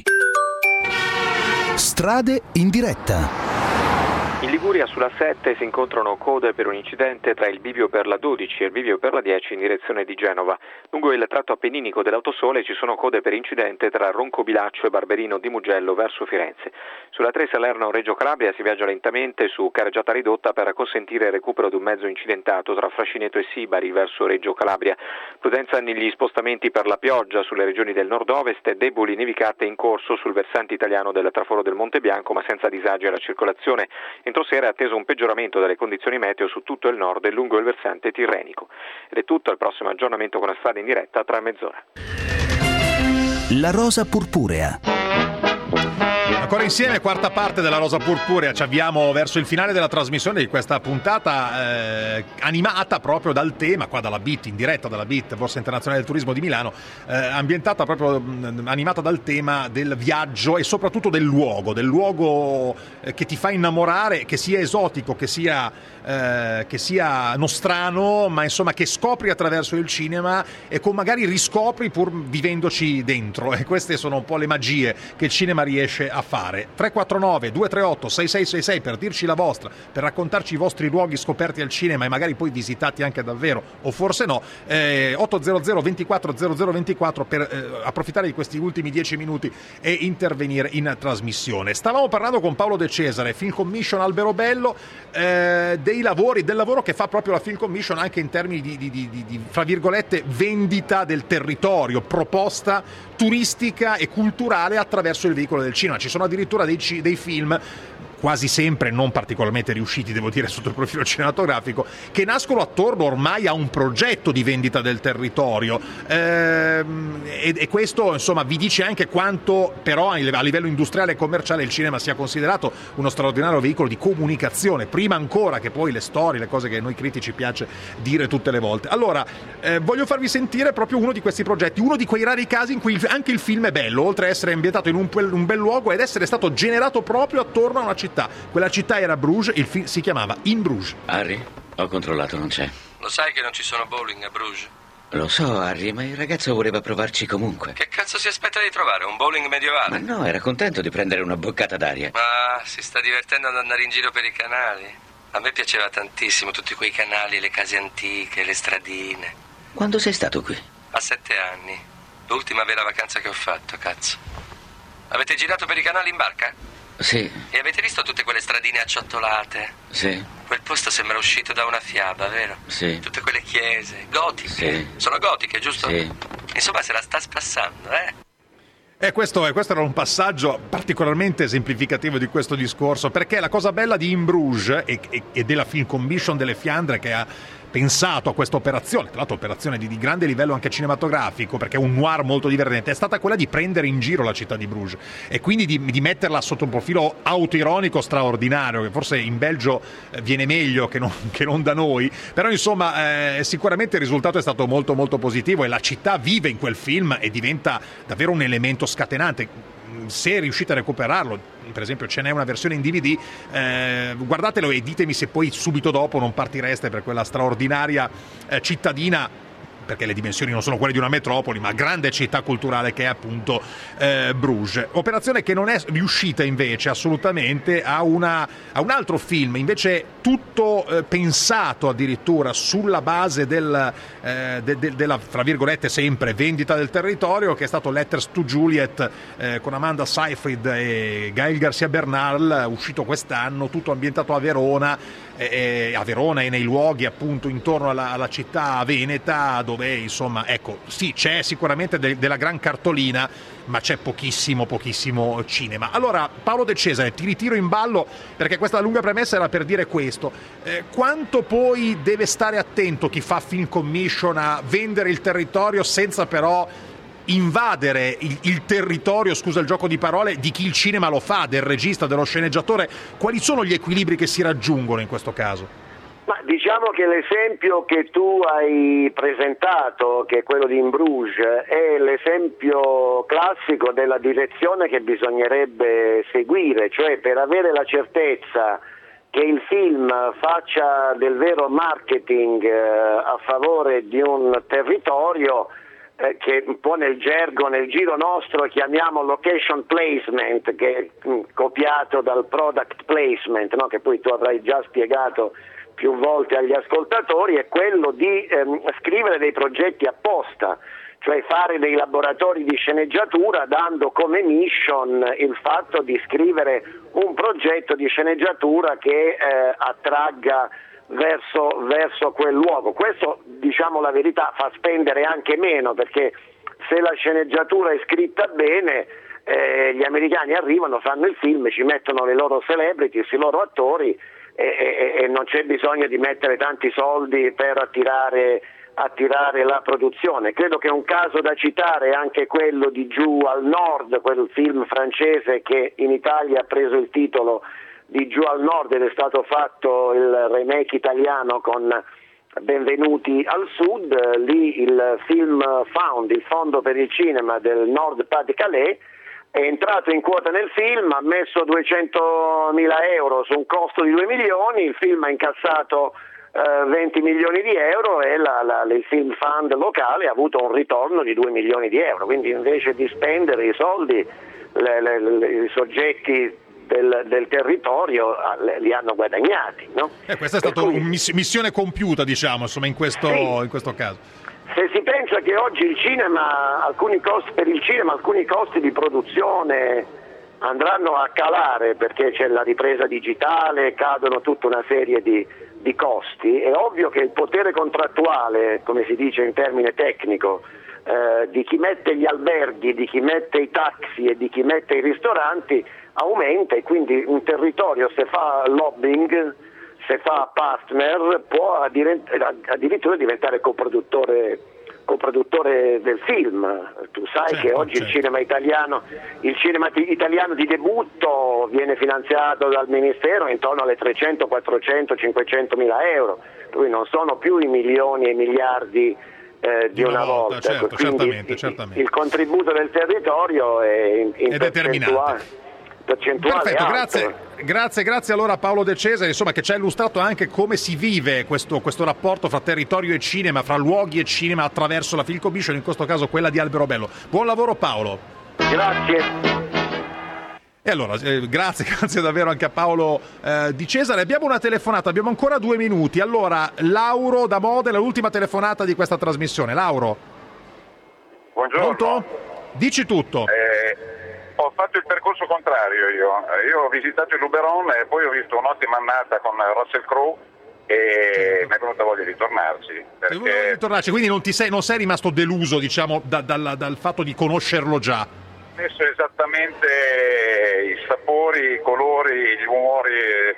Strade in diretta. In Liguria sulla 7 si incontrano code per un incidente tra il bivio per la 12 e il bivio per la 10 in direzione di Genova. Lungo il tratto appenninico dell'Autosole ci sono code per incidente tra Roncobilaccio e Barberino di Mugello verso Firenze. Sulla 3 Salerno-Reggio Calabria si viaggia lentamente su carreggiata ridotta per consentire il recupero di un mezzo incidentato tra Frascineto e Sibari verso Reggio Calabria. Prudenza negli spostamenti per la pioggia sulle regioni del nord-ovest e deboli nevicate in corso sul versante italiano del traforo del Monte Bianco, ma senza disagi alla circolazione. Entro sera è atteso un peggioramento delle condizioni meteo su tutto il nord e lungo il versante tirrenico. Ed è tutto, al prossimo aggiornamento con la strada in diretta tra mezz'ora. La Rosa Purpurea. Ancora insieme, quarta parte della Rosa Purpurea, ci avviamo verso il finale della trasmissione di questa puntata animata proprio dal tema, qua dalla BIT, in diretta dalla BIT, Borsa Internazionale del Turismo di Milano, ambientata proprio, animata dal tema del viaggio e soprattutto del luogo che ti fa innamorare, che sia esotico, che sia nostrano, ma insomma che scopri attraverso il cinema e con magari riscopri pur vivendoci dentro, e queste sono un po' le magie che il cinema riesce a fare. 349 238 6666 per dirci la vostra, per raccontarci i vostri luoghi scoperti al cinema e magari poi visitati anche davvero, o forse no. 800 24 0024 per approfittare di questi ultimi 10 minuti e intervenire in trasmissione. Stavamo parlando con Paolo De Cesare, Film Commission Alberobello, del lavoro che fa proprio la Film Commission anche in termini di fra virgolette vendita del territorio, proposta turistica e culturale attraverso il veicolo del cinema. Ci sono addirittura dei film, quasi sempre non particolarmente riusciti, devo dire, sotto il profilo cinematografico, che nascono attorno ormai a un progetto di vendita del territorio, e questo insomma vi dice anche quanto però a livello industriale e commerciale il cinema sia considerato uno straordinario veicolo di comunicazione, prima ancora che poi le storie, le cose che a noi critici piace dire tutte le volte. Allora voglio farvi sentire proprio uno di questi progetti, uno di quei rari casi in cui anche il film è bello, oltre a essere ambientato in un bel luogo ed essere stato generato proprio attorno a una città. Quella città era Bruges, il film si chiamava In Bruges. Harry, ho controllato, non c'è. Lo sai che non ci sono bowling a Bruges? Lo so, Harry, ma il ragazzo voleva provarci comunque. Che cazzo si aspetta di trovare? Un bowling medievale? Ma no, era contento di prendere una boccata d'aria. Ma si sta divertendo ad andare in giro per i canali. A me piaceva tantissimo tutti quei canali, le case antiche, le stradine. Quando sei stato qui? A 7 anni. L'ultima vera vacanza che ho fatto, cazzo. Avete girato per i canali in barca? Sì. E avete visto tutte quelle stradine acciottolate? Sì. Quel posto sembra uscito da una fiaba, vero? Sì. Tutte quelle chiese, gotiche. Sì. Sono gotiche, giusto? Sì. Insomma, se la sta spassando, Questo era un passaggio particolarmente esemplificativo di questo discorso, perché la cosa bella di In Bruges e della Film Commission delle Fiandre, che ha pensato a questa operazione, tra l'altro operazione di grande livello anche cinematografico, perché è un noir molto divertente, è stata quella di prendere in giro la città di Bruges e quindi di metterla sotto un profilo autoironico straordinario, che forse in Belgio viene meglio che non da noi, però insomma sicuramente il risultato è stato molto molto positivo e la città vive in quel film e diventa davvero un elemento scatenante. Se riuscite a recuperarlo, per esempio ce n'è una versione in DVD, guardatelo e ditemi se poi subito dopo non partireste per quella straordinaria cittadina perché le dimensioni non sono quelle di una metropoli, ma grande città culturale che è appunto Bruges. Operazione che non è riuscita invece assolutamente a un altro film, invece tutto pensato addirittura sulla base della, fra virgolette sempre, vendita del territorio, che è stato Letters to Juliet con Amanda Seyfried e Gael García Bernal, uscito quest'anno, tutto ambientato a Verona e nei luoghi appunto intorno alla città veneta, dove insomma ecco sì, c'è sicuramente della gran cartolina, ma c'è pochissimo cinema. Allora Paolo De Cesare, ti ritiro in ballo perché questa lunga premessa era per dire questo: quanto poi deve stare attento chi fa film commission a vendere il territorio senza però invadere il territorio, scusa il gioco di parole, di chi il cinema lo fa, del regista, dello sceneggiatore? Quali sono gli equilibri che si raggiungono in questo caso? Ma diciamo che l'esempio che tu hai presentato, che è quello di In Bruges, è l'esempio classico della direzione che bisognerebbe seguire, cioè per avere la certezza che il film faccia del vero marketing a favore di un territorio, che un po' nel gergo, nel giro nostro chiamiamo location placement, che è copiato dal product placement, no? Che poi tu avrai già spiegato più volte agli ascoltatori, è quello di scrivere dei progetti apposta, cioè fare dei laboratori di sceneggiatura dando come mission il fatto di scrivere un progetto di sceneggiatura che attragga verso quel luogo. Questo, diciamo la verità, fa spendere anche meno, perché se la sceneggiatura è scritta bene, gli americani arrivano, fanno il film, ci mettono le loro celebrities, i loro attori e non c'è bisogno di mettere tanti soldi per attirare la produzione. Credo che un caso da citare è anche quello di Giù al Nord, quel film francese che in Italia ha preso il titolo di Giù al Nord ed è stato fatto il remake italiano con Benvenuti al Sud. Lì il film Found, il fondo per il cinema del Nord Pas-de-Calais, è entrato in quota nel film, ha messo 200.000 euro su un costo di 2 milioni, il film ha incassato 20 milioni di euro e il film fund locale ha avuto un ritorno di 2 milioni di euro, quindi invece di spendere i soldi i soggetti del territorio li hanno guadagnati, no? Questa è stata una missione compiuta, diciamo, insomma, in questo caso. Se si pensa che oggi il cinema, alcuni costi di produzione andranno a calare perché c'è la ripresa digitale, cadono tutta una serie di costi, è ovvio che il potere contrattuale, come si dice in termine tecnico, di chi mette gli alberghi, di chi mette i taxi e di chi mette i ristoranti aumenta, e quindi un territorio, se fa lobbying, se fa partner, può addirittura diventare coproduttore del film. Tu sai che oggi il cinema italiano di debutto viene finanziato dal Ministero intorno alle 300, 400, 500 mila euro, lui non sono più i milioni e i miliardi di una volta. Certo, quindi certamente. Il contributo del territorio è determinante. Perfetto, grazie allora a Paolo De Cesare, insomma, che ci ha illustrato anche come si vive questo rapporto fra territorio e cinema, fra luoghi e cinema attraverso la Film Commission, in questo caso quella di Alberobello. Buon lavoro Paolo. Grazie. E allora, grazie davvero anche a Paolo Di Cesare. Abbiamo una telefonata, abbiamo ancora 2 minuti. Allora, Lauro da Modena, l'ultima telefonata di questa trasmissione. Lauro. Buongiorno. Pronto? Dici tutto. Ho fatto il percorso contrario io ho visitato il Luberon e poi ho visto un'ottima annata con Russell Crowe e mi è venuta voglia di tornarci. Quindi non sei rimasto deluso, diciamo, dal fatto di conoscerlo già? Ho messo esattamente i sapori, i colori, gli umori,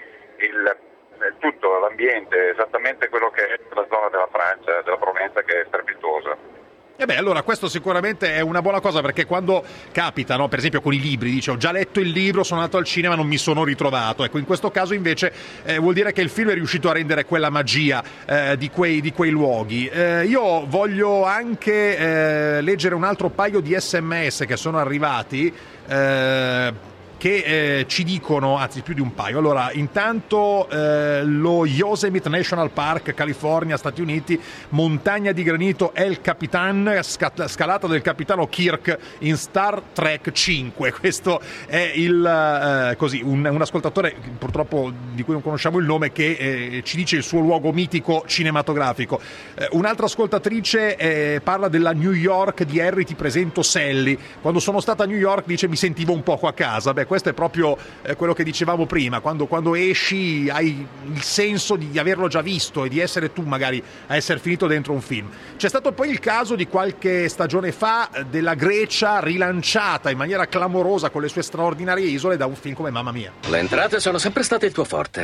tutto, l'ambiente, esattamente quello che è la zona della Francia, della Provenza, che è strepitosa. Allora questo sicuramente è una buona cosa, perché quando capita, no, per esempio con i libri, dice ho già letto il libro, sono andato al cinema, non mi sono ritrovato. Ecco, in questo caso invece vuol dire che il film è riuscito a rendere quella magia di quei luoghi. Io voglio anche leggere un altro paio di SMS che sono arrivati. che ci dicono, anzi più di un paio. Allora, intanto lo Yosemite National Park, California, Stati Uniti, montagna di granito El Capitan, scalata del capitano Kirk in Star Trek 5. Questo è un ascoltatore, purtroppo di cui non conosciamo il nome, che ci dice il suo luogo mitico cinematografico. Un'altra ascoltatrice parla della New York di Harry Ti presento Sally. Quando sono stata a New York, dice, mi sentivo un poco a casa. Beh, questo è proprio quello che dicevamo prima, quando esci hai il senso di averlo già visto e di essere tu magari a essere finito dentro un film. C'è stato poi il caso di qualche stagione fa della Grecia rilanciata in maniera clamorosa con le sue straordinarie isole da un film come Mamma Mia. Le entrate sono sempre state il tuo forte.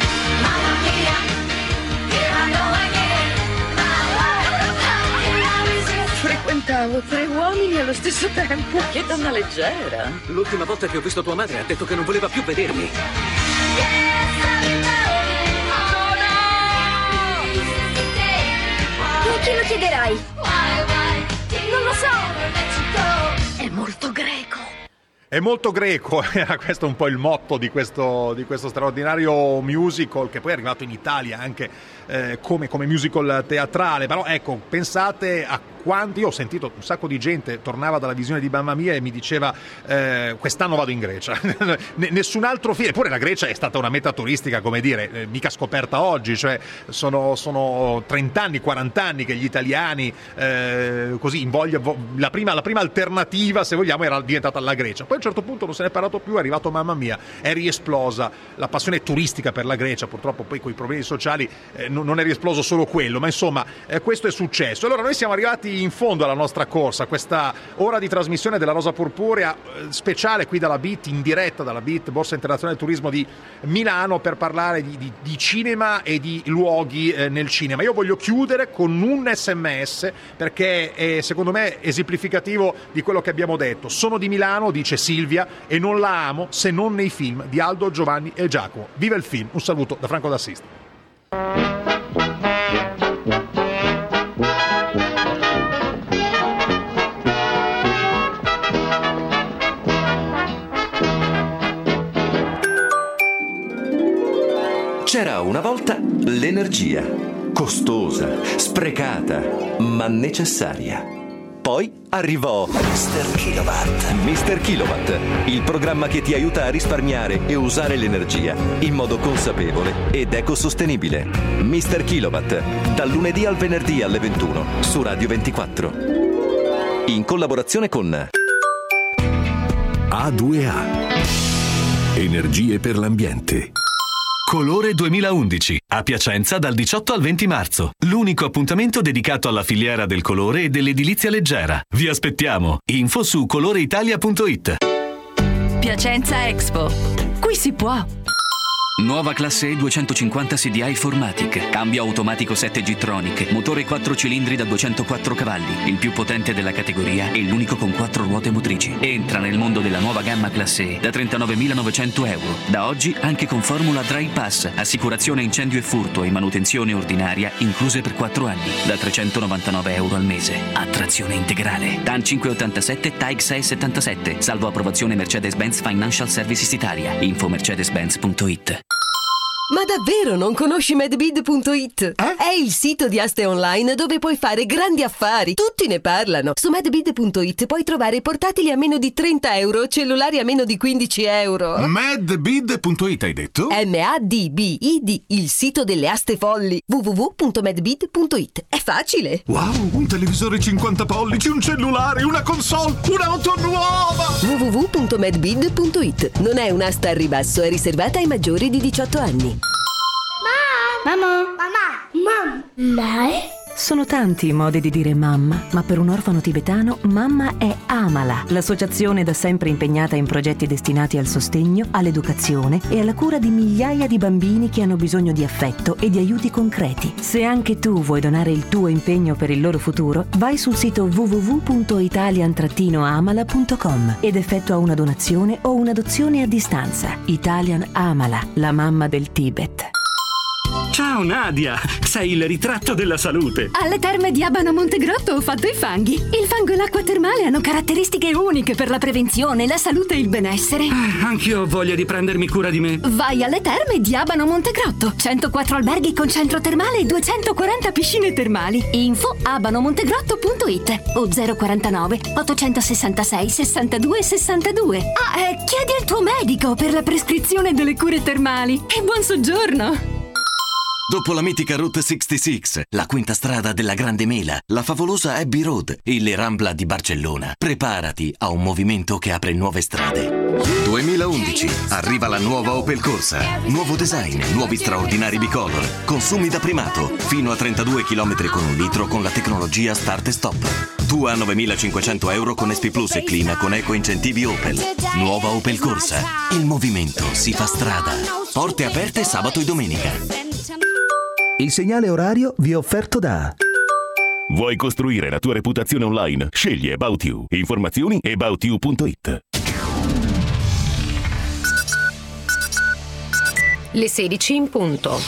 Frequentavo 3 uomini allo stesso tempo. Che donna leggera. L'ultima volta che ho visto tua madre ha detto che non voleva più vedermi. A chi lo chiederai? Non lo so. È molto greco. È molto greco, era questo un po' il motto di questo straordinario musical, che poi è arrivato in Italia anche come musical teatrale. Però ecco, pensate a quanti, io ho sentito un sacco di gente tornava dalla visione di Mamma Mia e mi diceva quest'anno vado in Grecia. Nessun altro film, eppure la Grecia è stata una meta turistica, come dire, mica scoperta oggi, cioè sono 30 anni, 40 anni che gli italiani così in voglia, la prima alternativa, se vogliamo, era diventata la Grecia. Poi a un certo punto non se ne è parlato più, è arrivato Mamma Mia, è riesplosa la passione turistica per la Grecia. Purtroppo poi con i problemi sociali non è riesploso solo quello, ma insomma questo è successo. Allora noi siamo arrivati in fondo alla nostra corsa, questa ora di trasmissione della Rosa Purpurea speciale qui dalla BIT, in diretta dalla BIT, Borsa Internazionale del Turismo di Milano, per parlare di cinema e di luoghi nel cinema. Io voglio chiudere con un SMS perché è, secondo me, esemplificativo di quello che abbiamo detto. Sono di Milano, dice Silvia, e non la amo se non nei film di Aldo, Giovanni e Giacomo. Viva il film, un saluto da Franco d'Assisi. C'era una volta l'energia, costosa, sprecata, ma necessaria. Poi arrivò Mr. Kilowatt. Mr. Kilowatt, il programma che ti aiuta a risparmiare e usare l'energia in modo consapevole ed ecosostenibile. Mr. Kilowatt, dal lunedì al venerdì alle 21 su Radio 24. In collaborazione con A2A. Energie per l'ambiente. Colore 2011, a Piacenza dal 18 al 20 marzo. L'unico appuntamento dedicato alla filiera del colore e dell'edilizia leggera. Vi aspettiamo. Info su coloreitalia.it. Piacenza Expo. Qui si può. Nuova classe E 250 CDI Formatic, cambio automatico 7G Tronic, motore 4 cilindri da 204 cavalli, il più potente della categoria e l'unico con 4 ruote motrici. Entra nel mondo della nuova gamma classe E da 39.900 euro. Da oggi anche con formula Dry Pass, assicurazione incendio e furto e manutenzione ordinaria incluse per 4 anni, da 399 euro al mese. A trazione integrale. TAN 587, TAIG 677, salvo approvazione Mercedes-Benz Financial Services Italia. Info mercedes-benz.it. Ma davvero non conosci medbid.it? È il sito di aste online dove puoi fare grandi affari. Tutti ne parlano. Su medbid.it puoi trovare portatili a meno di 30 euro, cellulari a meno di 15 euro. Medbid.it hai detto? MADBID, il sito delle aste folli. www.medbid.it. È facile. Wow, un televisore 50 pollici, un cellulare, una console, un'auto nuova! www.medbid.it. Non è un'asta al ribasso, è riservata ai maggiori di 18 anni. Mamma. Sono tanti i modi di dire mamma, ma per un orfano tibetano mamma è Amala, l'associazione da sempre impegnata in progetti destinati al sostegno, all'educazione e alla cura di migliaia di bambini che hanno bisogno di affetto e di aiuti concreti. Se anche tu vuoi donare il tuo impegno per il loro futuro, vai sul sito www.italian-amala.com ed effettua una donazione o un'adozione a distanza. Italian Amala, la mamma del Tibet. Ciao Nadia, sei il ritratto della salute. Alle terme di Abano Montegrotto ho fatto i fanghi. Il fango e l'acqua termale hanno caratteristiche uniche per la prevenzione, la salute e il benessere. Anch'io ho voglia di prendermi cura di me. Vai alle terme di Abano Montegrotto. 104 alberghi con centro termale e 240 piscine termali. Info abanomontegrotto.it o 049 866 62 62. Chiedi al tuo medico per la prescrizione delle cure termali. E buon soggiorno! Dopo la mitica Route 66, la quinta strada della Grande Mela, la favolosa Abbey Road e le Rambla di Barcellona, preparati a un movimento che apre nuove strade. 2011 arriva la nuova Opel Corsa. Nuovo design, nuovi straordinari bicolor, consumi da primato, fino a 32 km con 1 litro con la tecnologia Start e Stop. Tu a 9.500 euro con SP Plus e Clima con eco incentivi Opel. Nuova Opel Corsa. Il movimento si fa strada. Porte aperte sabato e domenica. Il segnale orario vi è offerto da... Vuoi costruire la tua reputazione online? Scegli About You. Informazioni aboutyou.it. Le 16 in punto.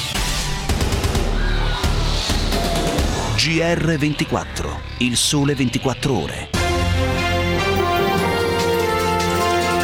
GR24, il sole 24 ore.